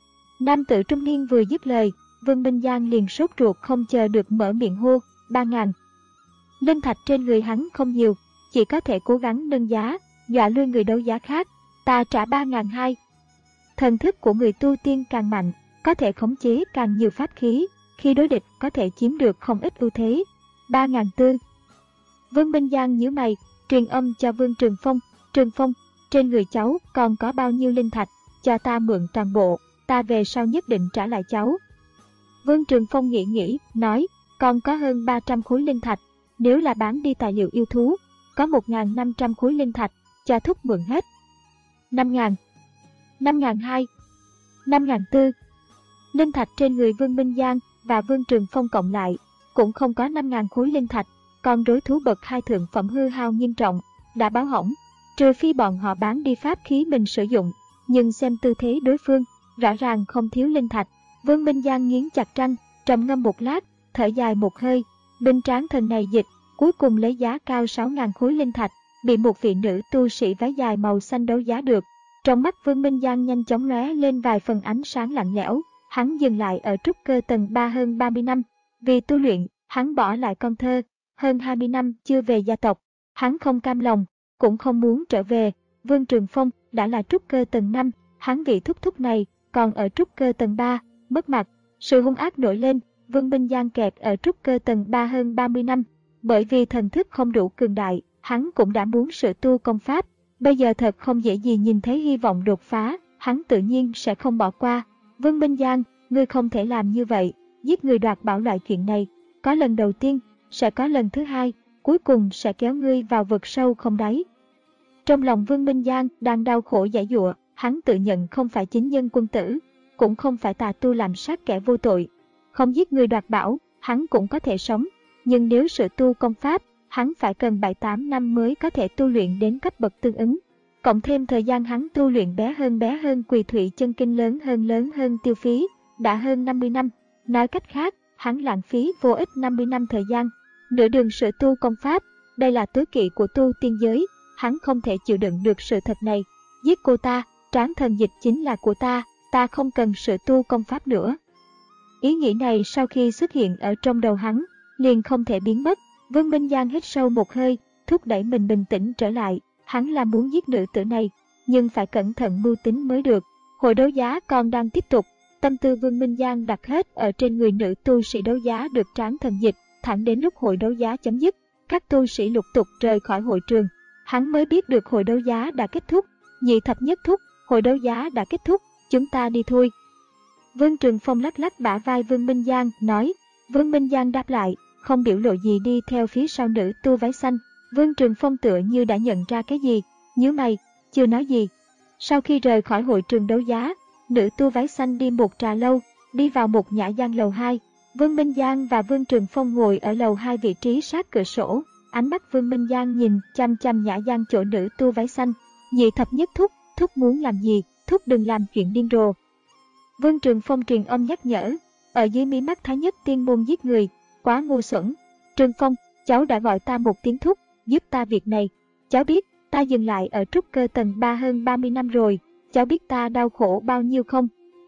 Nam tử trung niên vừa dứt lời, Vương Minh Giang liền sốt ruột không chờ được mở miệng hô, ba ngàn. Linh thạch trên người hắn không nhiều, chỉ có thể cố gắng nâng giá, dọa lui người đấu giá khác, ta trả ba ngàn hai. Thần thức của người tu tiên càng mạnh, có thể khống chế càng nhiều pháp khí, khi đối địch có thể chiếm được không ít ưu thế. ba ngàn tư. Vương Minh Giang nhíu mày, truyền âm cho Vương Trường Phong, Trường Phong, trên người cháu còn có bao nhiêu linh thạch, cho ta mượn toàn bộ, ta về sau nhất định trả lại cháu. Vương Trường Phong nghĩ nghĩ, nói, còn có hơn ba trăm khối linh thạch, nếu là bán đi tài liệu yêu thú, có một nghìn năm trăm khối linh thạch, cho thúc mượn hết. năm ngàn, năm ngàn hai, năm ngàn tư. Linh thạch trên người Vương Minh Giang và Vương Trường Phong cộng lại, cũng không có năm ngàn khối linh thạch, còn đối thú bậc hai thượng phẩm hư hao nghiêm trọng, đã báo hỏng. Trừ phi bọn họ bán đi pháp khí mình sử dụng, nhưng xem tư thế đối phương, rõ ràng không thiếu linh thạch. Vương Minh Giang nghiến chặt răng, trầm ngâm một lát, thở dài một hơi. Binh tráng thần này dịch, cuối cùng lấy giá cao sáu ngàn khối linh thạch, bị một vị nữ tu sĩ váy dài màu xanh đấu giá được. Trong mắt Vương Minh Giang nhanh chóng lóe lên vài phần ánh sáng lạnh lẽo. Hắn dừng lại ở trúc cơ tầng ba hơn ba mươi năm. Vì tu luyện, hắn bỏ lại con thơ, hơn hai mươi năm chưa về gia tộc. Hắn không cam lòng, cũng không muốn trở về. Vương Trường Phong đã là trúc cơ tầng năm, hắn vị thúc thúc này còn ở trúc cơ tầng ba, mất mặt. Sự hung ác nổi lên, Vương Minh Giang kẹt ở trúc cơ tầng ba hơn ba mươi năm. Bởi vì thần thức không đủ cường đại, hắn cũng đã muốn sự tu công pháp. Bây giờ thật không dễ gì nhìn thấy hy vọng đột phá, hắn tự nhiên sẽ không bỏ qua. Vương Minh Giang, ngươi không thể làm như vậy, giết người đoạt bảo loại chuyện này. Có lần đầu tiên, sẽ có lần thứ hai, cuối cùng sẽ kéo ngươi vào vực sâu không đáy. Trong lòng Vương Minh Giang đang đau khổ giãy giụa, hắn tự nhận không phải chính nhân quân tử, cũng không phải tà tu làm sát kẻ vô tội. Không giết người đoạt bảo, hắn cũng có thể sống, nhưng nếu sự tu công pháp, hắn phải cần bảy tám năm mới có thể tu luyện đến cấp bậc tương ứng. Cộng thêm thời gian hắn tu luyện bé hơn bé hơn Quỳ Thụy chân kinh lớn hơn lớn hơn tiêu phí, đã hơn năm mươi năm. Nói cách khác, hắn lãng phí vô ích năm mươi năm thời gian. Nửa đường sự tu công pháp, đây là tối kỵ của tu tiên giới, hắn không thể chịu đựng được sự thật này. Giết cô ta, tráng thần dịch chính là của ta, ta không cần sự tu công pháp nữa. Ý nghĩ này sau khi xuất hiện ở trong đầu hắn, liền không thể biến mất. Vương Minh Giang hít sâu một hơi, thúc đẩy mình bình tĩnh trở lại. Hắn là muốn giết nữ tử này, nhưng phải cẩn thận mưu tính mới được. Hội đấu giá còn đang tiếp tục, Tâm tư Vương Minh Giang đặt hết ở trên người nữ tu sĩ đấu giá được tráng thần dịch, thẳng đến lúc hội đấu giá chấm dứt, các tu sĩ lục tục rời khỏi hội trường. Hắn mới biết được hội đấu giá đã kết thúc. Nhị thập nhất thúc, hội đấu giá đã kết thúc, chúng ta đi thôi. Vương Trường Phong lắc lắc bả vai Vương Minh Giang, nói. Vương Minh Giang đáp lại, không biểu lộ gì đi theo phía sau nữ tu váy xanh. Vương Trường Phong tựa như đã nhận ra cái gì, nhíu mày, chưa nói gì. Sau khi rời khỏi hội trường đấu giá, nữ tu váy xanh đi một trà lâu, đi vào một nhã gian lầu hai. Vương Minh Giang và Vương Trường Phong ngồi ở lầu hai vị trí sát cửa sổ. Ánh mắt Vương Minh Giang nhìn chăm chăm nhã gian chỗ nữ tu váy xanh. Nhị thập nhất thúc, thúc muốn làm gì, thúc đừng làm chuyện điên rồ. Vương Trường Phong truyền âm nhắc nhở, ở dưới mí mắt Thái Nhất Tiên Môn giết người, quá ngu xuẩn. Trường Phong, cháu đã gọi ta một tiếng thúc, giúp ta việc này. Cháu biết, ta dừng lại ở trúc cơ tầng ba hơn ba mươi năm rồi, cháu biết ta đau khổ bao nhiêu không?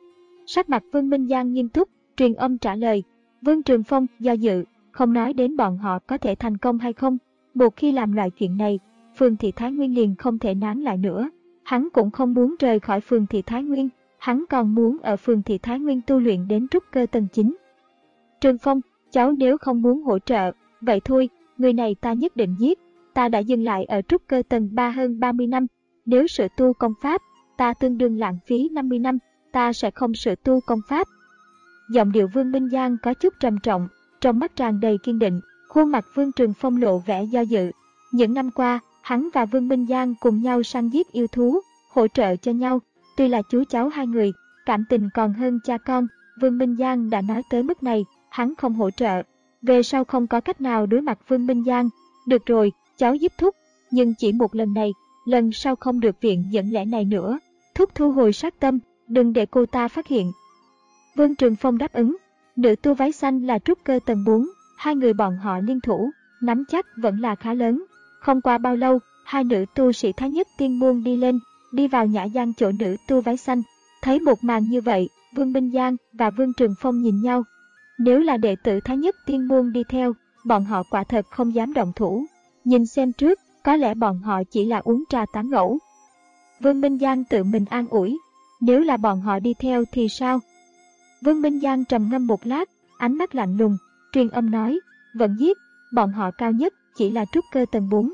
Sắc mặt Vương Minh Giang nghiêm túc, truyền âm trả lời. Vương Trường Phong do dự, không nói đến bọn họ có thể thành công hay không. Một khi làm loại chuyện này, Phường Thị Thái Nguyên liền không thể nán lại nữa. Hắn cũng không muốn rời khỏi Phường Thị Thái Nguyên, hắn còn muốn ở Phường Thị Thái Nguyên tu luyện đến trúc cơ tầng chín. Trường Phong, cháu nếu không muốn hỗ trợ, vậy thôi, người này ta nhất định giết. Ta đã dừng lại ở trúc cơ tầng ba hơn ba mươi năm, nếu sự tu công pháp, ta tương đương lãng phí năm mươi năm, ta sẽ không sự tu công pháp. Giọng điệu Vương Minh Giang có chút trầm trọng, trong mắt tràn đầy kiên định, khuôn mặt Vương Trường Phong lộ vẻ do dự. Những năm qua, hắn và Vương Minh Giang cùng nhau săn giết yêu thú, hỗ trợ cho nhau, tuy là chú cháu hai người, cảm tình còn hơn cha con. Vương Minh Giang đã nói tới mức này, hắn không hỗ trợ, về sau không có cách nào đối mặt Vương Minh Giang. Được rồi, cháu giúp thúc, nhưng chỉ một lần này, lần sau không được viện dẫn lẽ này nữa. Thúc thu hồi sát tâm, đừng để cô ta phát hiện. Vương Trường Phong đáp ứng. Nữ tu váy xanh là trúc cơ tầng bốn, hai người bọn họ liên thủ, nắm chắc vẫn là khá lớn. Không qua bao lâu, hai nữ tu sĩ Thái Nhất Tiên Môn đi lên, đi vào nhã gian chỗ nữ tu váy xanh. Thấy một màn như vậy, Vương Minh Giang và Vương Trường Phong nhìn nhau. Nếu là đệ tử Thái Nhất Tiên Môn đi theo, bọn họ quả thật không dám động thủ. Nhìn xem trước, có lẽ bọn họ chỉ là uống trà tán gẫu. Vương Minh Giang tự mình an ủi, nếu là bọn họ đi theo thì sao? Vương Minh Giang trầm ngâm một lát, ánh mắt lạnh lùng, truyền âm nói, vẫn giết, bọn họ cao nhất chỉ là trúc cơ tầng bốn.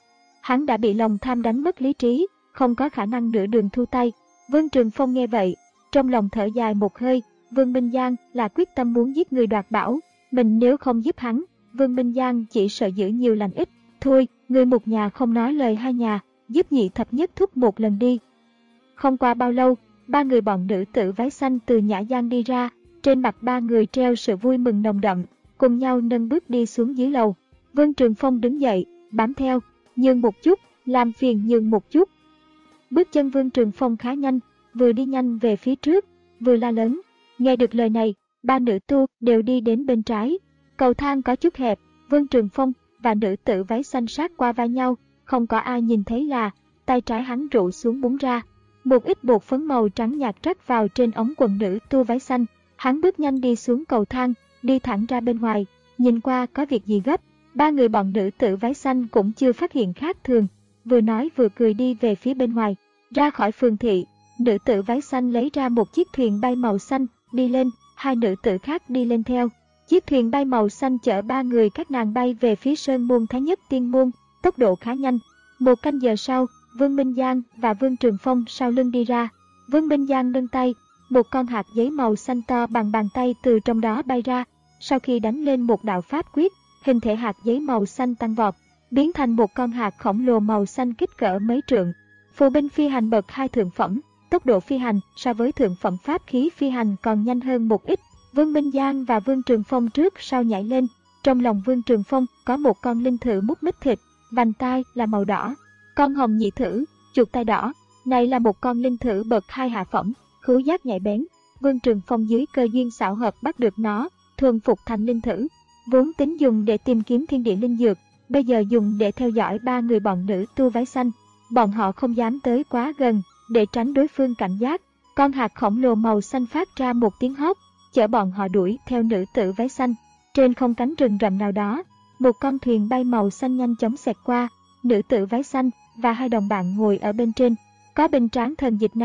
Hắn đã bị lòng tham đánh mất lý trí, không có khả năng nửa đường thu tay. Vương Trường Phong nghe vậy, trong lòng thở dài một hơi. Vương Minh Giang là quyết tâm muốn giết người đoạt bảo, mình nếu không giúp hắn, Vương Minh Giang chỉ sợ giữ nhiều lành ít. Thôi, người một nhà không nói lời hai nhà, giúp nhị thập nhất thúc một lần đi. Không qua bao lâu, ba người bọn nữ tử váy xanh từ nhã gian đi ra, trên mặt ba người treo sự vui mừng nồng đậm, cùng nhau nâng bước đi xuống dưới lầu. Vương Trường Phong đứng dậy, bám theo, nhường một chút, làm phiền nhường một chút. Bước chân Vương Trường Phong khá nhanh, vừa đi nhanh về phía trước, vừa la lớn. Nghe được lời này, ba nữ tu đều đi đến bên trái. Cầu thang có chút hẹp, Vương Trường Phong và nữ tử váy xanh sát qua vai nhau, không có ai nhìn thấy là tay trái hắn rụ xuống búng ra. Một ít bột phấn màu trắng nhạt rắc vào trên ống quần nữ tu váy xanh. Hắn bước nhanh đi xuống cầu thang, đi thẳng ra bên ngoài, nhìn qua có việc gì gấp. Ba người bọn nữ tử váy xanh cũng chưa phát hiện khác thường, vừa nói vừa cười đi về phía bên ngoài. Ra khỏi phường thị, nữ tử váy xanh lấy ra một chiếc thuyền bay màu xanh, đi lên, hai nữ tử khác đi lên theo. Chiếc thuyền bay màu xanh chở ba người các nàng bay về phía sơn môn Thái Nhất Tiên Môn, tốc độ khá nhanh. Một canh giờ sau, Vương Minh Giang và Vương Trường Phong sau lưng đi ra. Vương Minh Giang nâng tay, một con hạt giấy màu xanh to bằng bàn tay từ trong đó bay ra. Sau khi đánh lên một đạo pháp quyết, hình thể hạt giấy màu xanh tăng vọt, biến thành một con hạt khổng lồ màu xanh kích cỡ mấy trượng. Phù binh phi hành bậc hai thượng phẩm, tốc độ phi hành so với thượng phẩm pháp khí phi hành còn nhanh hơn một ít. Vương Minh Giang và Vương Trường Phong trước sau nhảy lên. Trong lòng Vương Trường Phong có một con linh thử mút mít thịt, vành tai là màu đỏ. Con hồng nhị thử, chuột tai đỏ, này là một con linh thử bậc hai hạ phẩm, khứu giác nhạy bén. Vương Trường Phong dưới cơ duyên xảo hợp bắt được nó, thuần phục thành linh thử. Vốn tính dùng để tìm kiếm thiên địa linh dược, bây giờ dùng để theo dõi ba người bọn nữ tu váy xanh. Bọn họ không dám tới quá gần, để tránh đối phương cảnh giác. Con hạt khổng lồ màu xanh phát ra một tiếng hót, chở bọn họ đuổi theo nữ tử váy xanh. Trên không cánh rừng rậm nào đó, một con thuyền bay màu xanh nhanh chóng xẹt qua, nữ tử váy xanh và hai đồng bạn ngồi ở bên trên. Có bình tráng thần dịch này,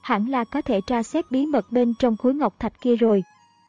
hẳn là có thể tra xét bí mật bên trong khối ngọc thạch kia rồi.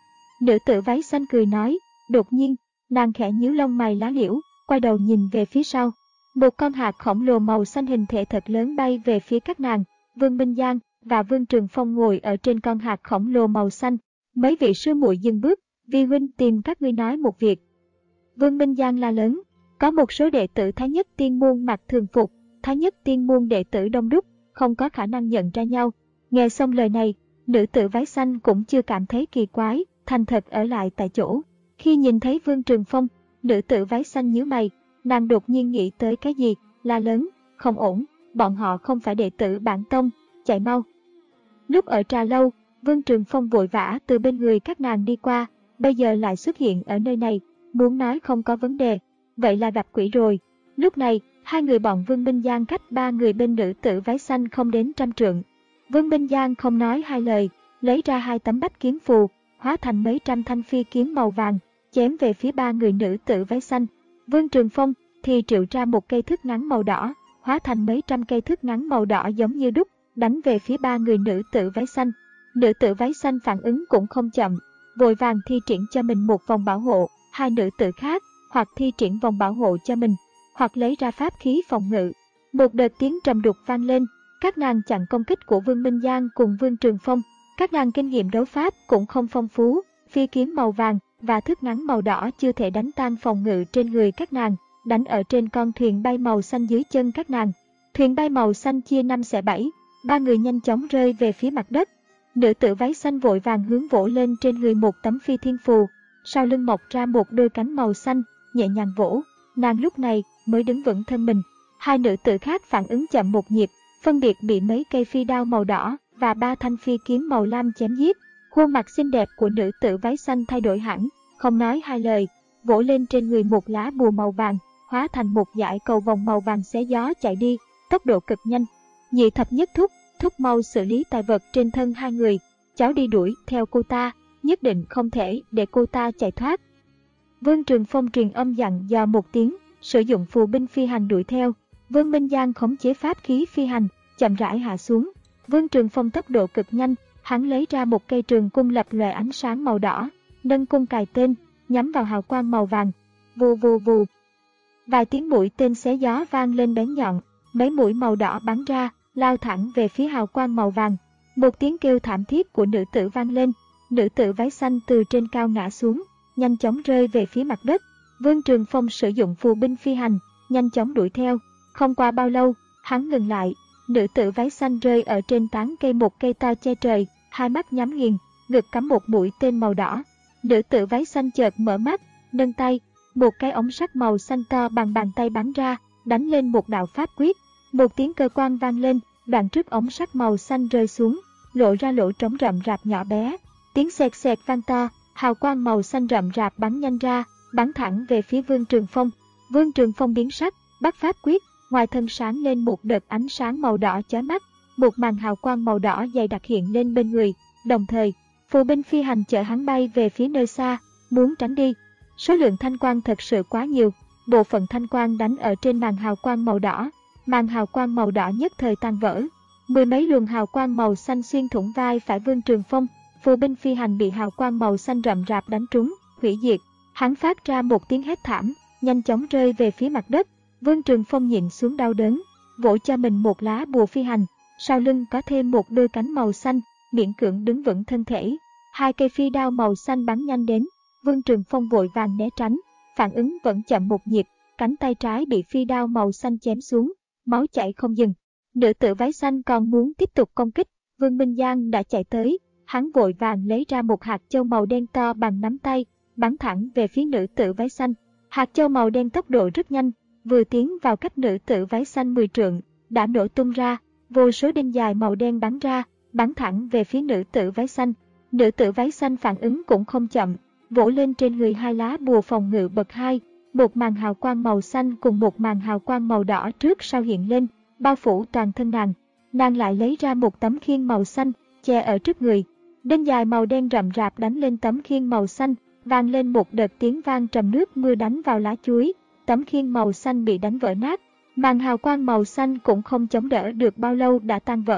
Nữ tử váy xanh cười nói, đột nhiên, nàng khẽ nhíu lông mày lá liễu, quay đầu nhìn về phía sau. Một con hạt khổng lồ màu xanh hình thể thật lớn bay về phía các nàng. Vương Minh Giang và Vương Trường Phong ngồi ở trên con hạt khổng lồ màu xanh. Mấy vị sư muội dừng bước, vi huynh tìm các ngươi nói một việc. Vương Minh Giang la lớn, có một số đệ tử Thái Nhất Tiên Môn mặc thường phục, Thái Nhất Tiên Môn đệ tử đông đúc, không có khả năng nhận ra nhau. Nghe xong lời này, nữ tử váy xanh cũng chưa cảm thấy kỳ quái, thành thật ở lại tại chỗ. Khi nhìn thấy Vương Trường Phong, nữ tử váy xanh nhíu mày, nàng đột nhiên nghĩ tới cái gì, la lớn, không ổn, bọn họ không phải đệ tử bản tông, chạy mau. Lúc ở trà lâu, Vương Trường Phong vội vã từ bên người các nàng đi qua, bây giờ lại xuất hiện ở nơi này, muốn nói không có vấn đề, vậy là gặp quỷ rồi. Lúc này, hai người bọn Vương Minh Giang cách ba người bên nữ tử váy xanh không đến trăm trượng. Vương Minh Giang không nói hai lời, lấy ra hai tấm bách kiếm phù, hóa thành mấy trăm thanh phi kiếm màu vàng, chém về phía ba người nữ tử váy xanh. Vương Trường Phong thì triệu ra một cây thước ngắn màu đỏ, hóa thành mấy trăm cây thước ngắn màu đỏ giống như đúc, đánh về phía ba người nữ tử váy xanh. Nữ tử váy xanh phản ứng cũng không chậm, vội vàng thi triển cho mình một vòng bảo hộ. Hai nữ tử khác hoặc thi triển vòng bảo hộ cho mình, hoặc lấy ra pháp khí phòng ngự. Một đợt tiếng trầm đục vang lên, các nàng chặn công kích của Vương Minh Giang cùng Vương Trường Phong. Các nàng kinh nghiệm đấu pháp cũng không phong phú, phi kiếm màu vàng và thước ngắn màu đỏ chưa thể đánh tan phòng ngự trên người các nàng, đánh ở trên con thuyền bay màu xanh dưới chân các nàng. Thuyền bay màu xanh chia năm xẻ bảy, ba người nhanh chóng rơi về phía mặt đất. Nữ tử váy xanh vội vàng hướng vỗ lên trên người một tấm phi thiên phù, sau lưng mọc ra một đôi cánh màu xanh, nhẹ nhàng vỗ, nàng lúc này mới đứng vững thân mình. Hai nữ tử khác phản ứng chậm một nhịp, phân biệt bị mấy cây phi đao màu đỏ và ba thanh phi kiếm màu lam chém giết. Khuôn mặt xinh đẹp của nữ tử váy xanh thay đổi hẳn, không nói hai lời, vỗ lên trên người một lá bùa màu vàng, hóa thành một dải cầu vòng màu vàng xé gió chạy đi, tốc độ cực nhanh. Nhị thập nhất thúc, thúc mau xử lý tài vật trên thân hai người, cháu đi đuổi theo cô ta, nhất định không thể để cô ta chạy thoát. Vương Trường Phong truyền âm dặn dò một tiếng, sử dụng phù binh phi hành đuổi theo. Vương Minh Giang khống chế pháp khí phi hành, chậm rãi hạ xuống. Vương Trường Phong tốc độ cực nhanh, hắn lấy ra một cây trường cung lập lòe ánh sáng màu đỏ, nâng cung cài tên, nhắm vào hào quang màu vàng. Vù vù vù. Vài tiếng mũi tên xé gió vang lên bén nhọn, mấy mũi màu đỏ bắn ra, lao thẳng về phía hào quang màu vàng. Một tiếng kêu thảm thiết của nữ tử vang lên, nữ tử váy xanh từ trên cao ngã xuống, nhanh chóng rơi về phía mặt đất. Vương Trường Phong sử dụng phù binh phi hành, nhanh chóng đuổi theo. Không qua bao lâu, hắn ngừng lại. Nữ tử váy xanh rơi ở trên tán cây một cây to che trời, hai mắt nhắm nghiền, ngực cắm một mũi tên màu đỏ. Nữ tử váy xanh chợt mở mắt, nâng tay, một cái ống sắt màu xanh to bằng bàn tay bắn ra, đánh lên một đạo pháp quyết. Một tiếng cơ quan vang lên, đoạn trước ống sắt màu xanh rơi xuống, lộ ra lỗ trống rậm rạp nhỏ bé. Tiếng xẹt xẹt vang to, hào quang màu xanh rậm rạp bắn nhanh ra, bắn thẳng về phía Vương Trường Phong. Vương Trường Phong biến sắc, bắt pháp quyết, ngoài thân sáng lên một đợt ánh sáng màu đỏ chói mắt, một màn hào quang màu đỏ dày đặc hiện lên bên người, đồng thời, phù binh phi hành chở hắn bay về phía nơi xa, muốn tránh đi. Số lượng thanh quang thật sự quá nhiều, bộ phận thanh quang đánh ở trên màn hào quang màu đỏ, màn hào quang màu đỏ nhất thời tan vỡ. Mười mấy luồng hào quang màu xanh xuyên thủng vai phải Vương Trường Phong, phù binh phi hành bị hào quang màu xanh rậm rạp đánh trúng, hủy diệt. Hắn phát ra một tiếng hét thảm, nhanh chóng rơi về phía mặt đất. Vương Trường Phong nhịn xuống đau đớn, vỗ cho mình một lá bùa phi hành, sau lưng có thêm một đôi cánh màu xanh, miễn cưỡng đứng vững thân thể. Hai cây phi đao màu xanh bắn nhanh đến, Vương Trường Phong vội vàng né tránh, phản ứng vẫn chậm một nhịp, cánh tay trái bị phi đao màu xanh chém xuống, máu chảy không dừng. Nữ tử váy xanh còn muốn tiếp tục công kích, Vương Minh Giang đã chạy tới, hắn vội vàng lấy ra một hạt châu màu đen to bằng nắm tay, bắn thẳng về phía nữ tử váy xanh. Hạt châu màu đen tốc độ rất nhanh, vừa tiến vào cách nữ tử váy xanh mười trượng, đã nổ tung ra, vô số đinh dài màu đen bắn ra, bắn thẳng về phía nữ tử váy xanh. Nữ tử váy xanh phản ứng cũng không chậm, vỗ lên trên người hai lá bùa phòng ngự bậc hai, một màn hào quang màu xanh cùng một màn hào quang màu đỏ trước sau hiện lên, bao phủ toàn thân nàng. Nàng lại lấy ra một tấm khiên màu xanh, che ở trước người. Đinh dài màu đen rậm rạp đánh lên tấm khiên màu xanh, vang lên một đợt tiếng vang trầm nước mưa đánh vào lá chuối. Tấm khiên màu xanh bị đánh vỡ nát, màn hào quang màu xanh cũng không chống đỡ được bao lâu đã tan vỡ.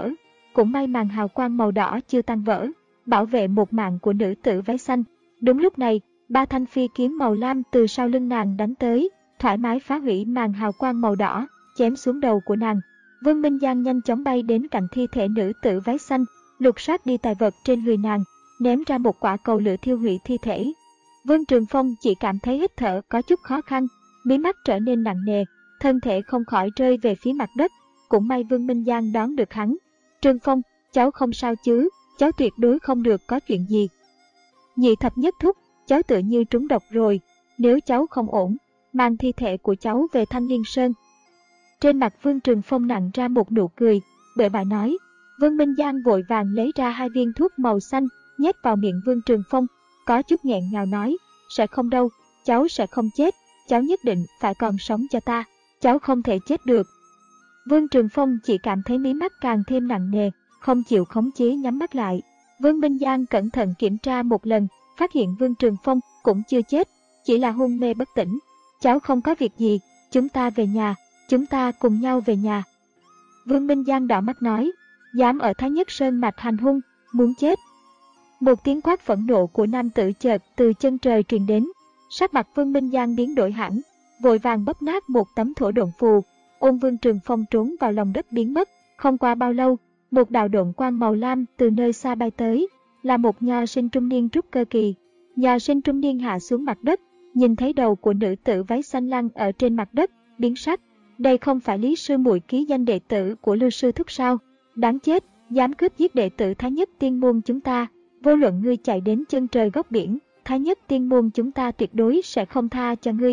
cũng may màn hào quang màu đỏ chưa tan vỡ, bảo vệ một mạng của nữ tử váy xanh. Đúng lúc này, ba thanh phi kiếm màu lam từ sau lưng nàng đánh tới, thoải mái phá hủy màn hào quang màu đỏ, chém xuống đầu của nàng. Vương Minh Giang nhanh chóng bay đến cạnh thi thể nữ tử váy xanh, lục soát đi tài vật trên người nàng, ném ra một quả cầu lửa thiêu hủy thi thể. Vương Trường Phong chỉ cảm thấy hít thở có chút khó khăn, mí mắt trở nên nặng nề, thân thể không khỏi rơi về phía mặt đất. Cũng may Vương Minh Giang đón được hắn. Trường Phong, cháu không sao chứ, cháu tuyệt đối không được có chuyện gì. Nhị thập nhất thúc, cháu tự như trúng độc rồi, nếu cháu không ổn, mang thi thể của cháu về Thanh Liên Sơn. Trên mặt Vương Trường Phong nặng ra một nụ cười, bệ bại nói. Vương Minh Giang vội vàng lấy ra hai viên thuốc màu xanh, nhét vào miệng Vương Trường Phong, có chút nghẹn ngào nói, sẽ không đâu, cháu sẽ không chết, cháu nhất định phải còn sống cho ta, cháu không thể chết được. Vương Trường Phong chỉ cảm thấy mí mắt càng thêm nặng nề, không chịu khống chế nhắm mắt lại. Vương Minh Giang cẩn thận kiểm tra một lần, phát hiện Vương Trường Phong cũng chưa chết, chỉ là hôn mê bất tỉnh. Cháu không có việc gì, chúng ta về nhà, chúng ta cùng nhau về nhà. Vương Minh Giang đỏ mắt nói, dám ở Thái Nhất Sơn mạch hành hung, muốn chết. Một tiếng quát phẫn nộ của nam tử chợt từ chân trời truyền đến, sắc mặt Vương Minh Giang biến đổi hẳn, vội vàng bóp nát một tấm thổ độn phù, ôm Vương Trường Phong trốn vào lòng đất biến mất. Không qua bao lâu, một đạo độn quang màu lam từ nơi xa bay tới, là một nho sinh trung niên trúc cơ kỳ. Nho sinh trung niên hạ xuống mặt đất, nhìn thấy đầu của nữ tử váy xanh lăn ở trên mặt đất, biến sắc. Đây không phải Lý sư muội ký danh đệ tử của Lưu sư thúc sao? Đáng chết, dám cướp giết đệ tử Thái Nhất Tiên môn chúng ta, vô luận ngươi chạy đến chân trời góc biển, Thái Nhất Tiên môn chúng ta tuyệt đối sẽ không tha cho ngươi.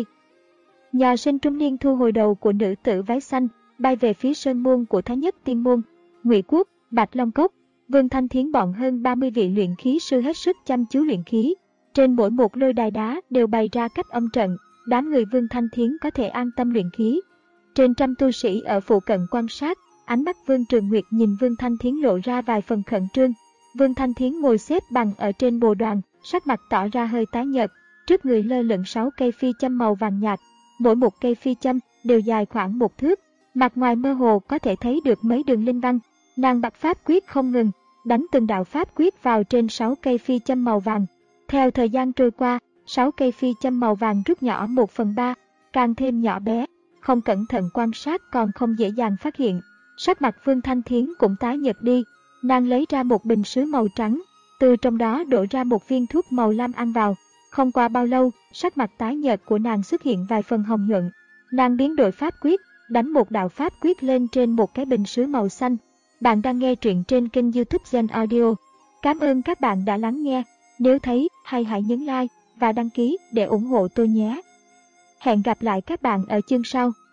Nho sinh trung niên thu hồi đầu của nữ tử váy xanh, bay về phía sơn môn của Thái Nhất Tiên môn. Ngụy Quốc, Bạch Long Cốc, Vương Thanh Thiến bọn hơn ba mươi vị luyện khí sư hết sức chăm chú luyện khí. Trên mỗi một lôi đài đá đều bày ra cách âm trận, đám người Vương Thanh Thiến có thể an tâm luyện khí. Trên trăm tu sĩ ở phụ cận quan sát, ánh mắt Vương Trường Nguyệt nhìn Vương Thanh Thiến lộ ra vài phần khẩn trương. Vương Thanh Thiến ngồi xếp bằng ở trên bồ đoàn, sắc mặt tỏ ra hơi tái nhợt, trước người lơ lửng sáu cây phi châm màu vàng nhạt, mỗi một cây phi châm đều dài khoảng một thước, mặt ngoài mơ hồ có thể thấy được mấy đường linh văn. Nàng bật pháp quyết không ngừng, đánh từng đạo pháp quyết vào trên sáu cây phi châm màu vàng. Theo thời gian trôi qua, sáu cây phi châm màu vàng rút nhỏ một phần ba, càng thêm nhỏ bé, không cẩn thận quan sát còn không dễ dàng phát hiện. Sắc mặt Vương Thanh Thiến cũng tái nhợt đi, nàng lấy ra một bình sứ màu trắng, từ trong đó đổ ra một viên thuốc màu lam ăn vào. Không qua bao lâu, sắc mặt tái nhợt của nàng xuất hiện vài phần hồng nhuận. Nàng biến đổi pháp quyết, đánh một đạo pháp quyết lên trên một cái bình sứ màu xanh. Bạn đang nghe truyện trên kênh YouTube Gen Audio. Cảm ơn các bạn đã lắng nghe. Nếu thấy hay hãy nhấn like và đăng ký để ủng hộ tôi nhé. Hẹn gặp lại các bạn ở chương sau.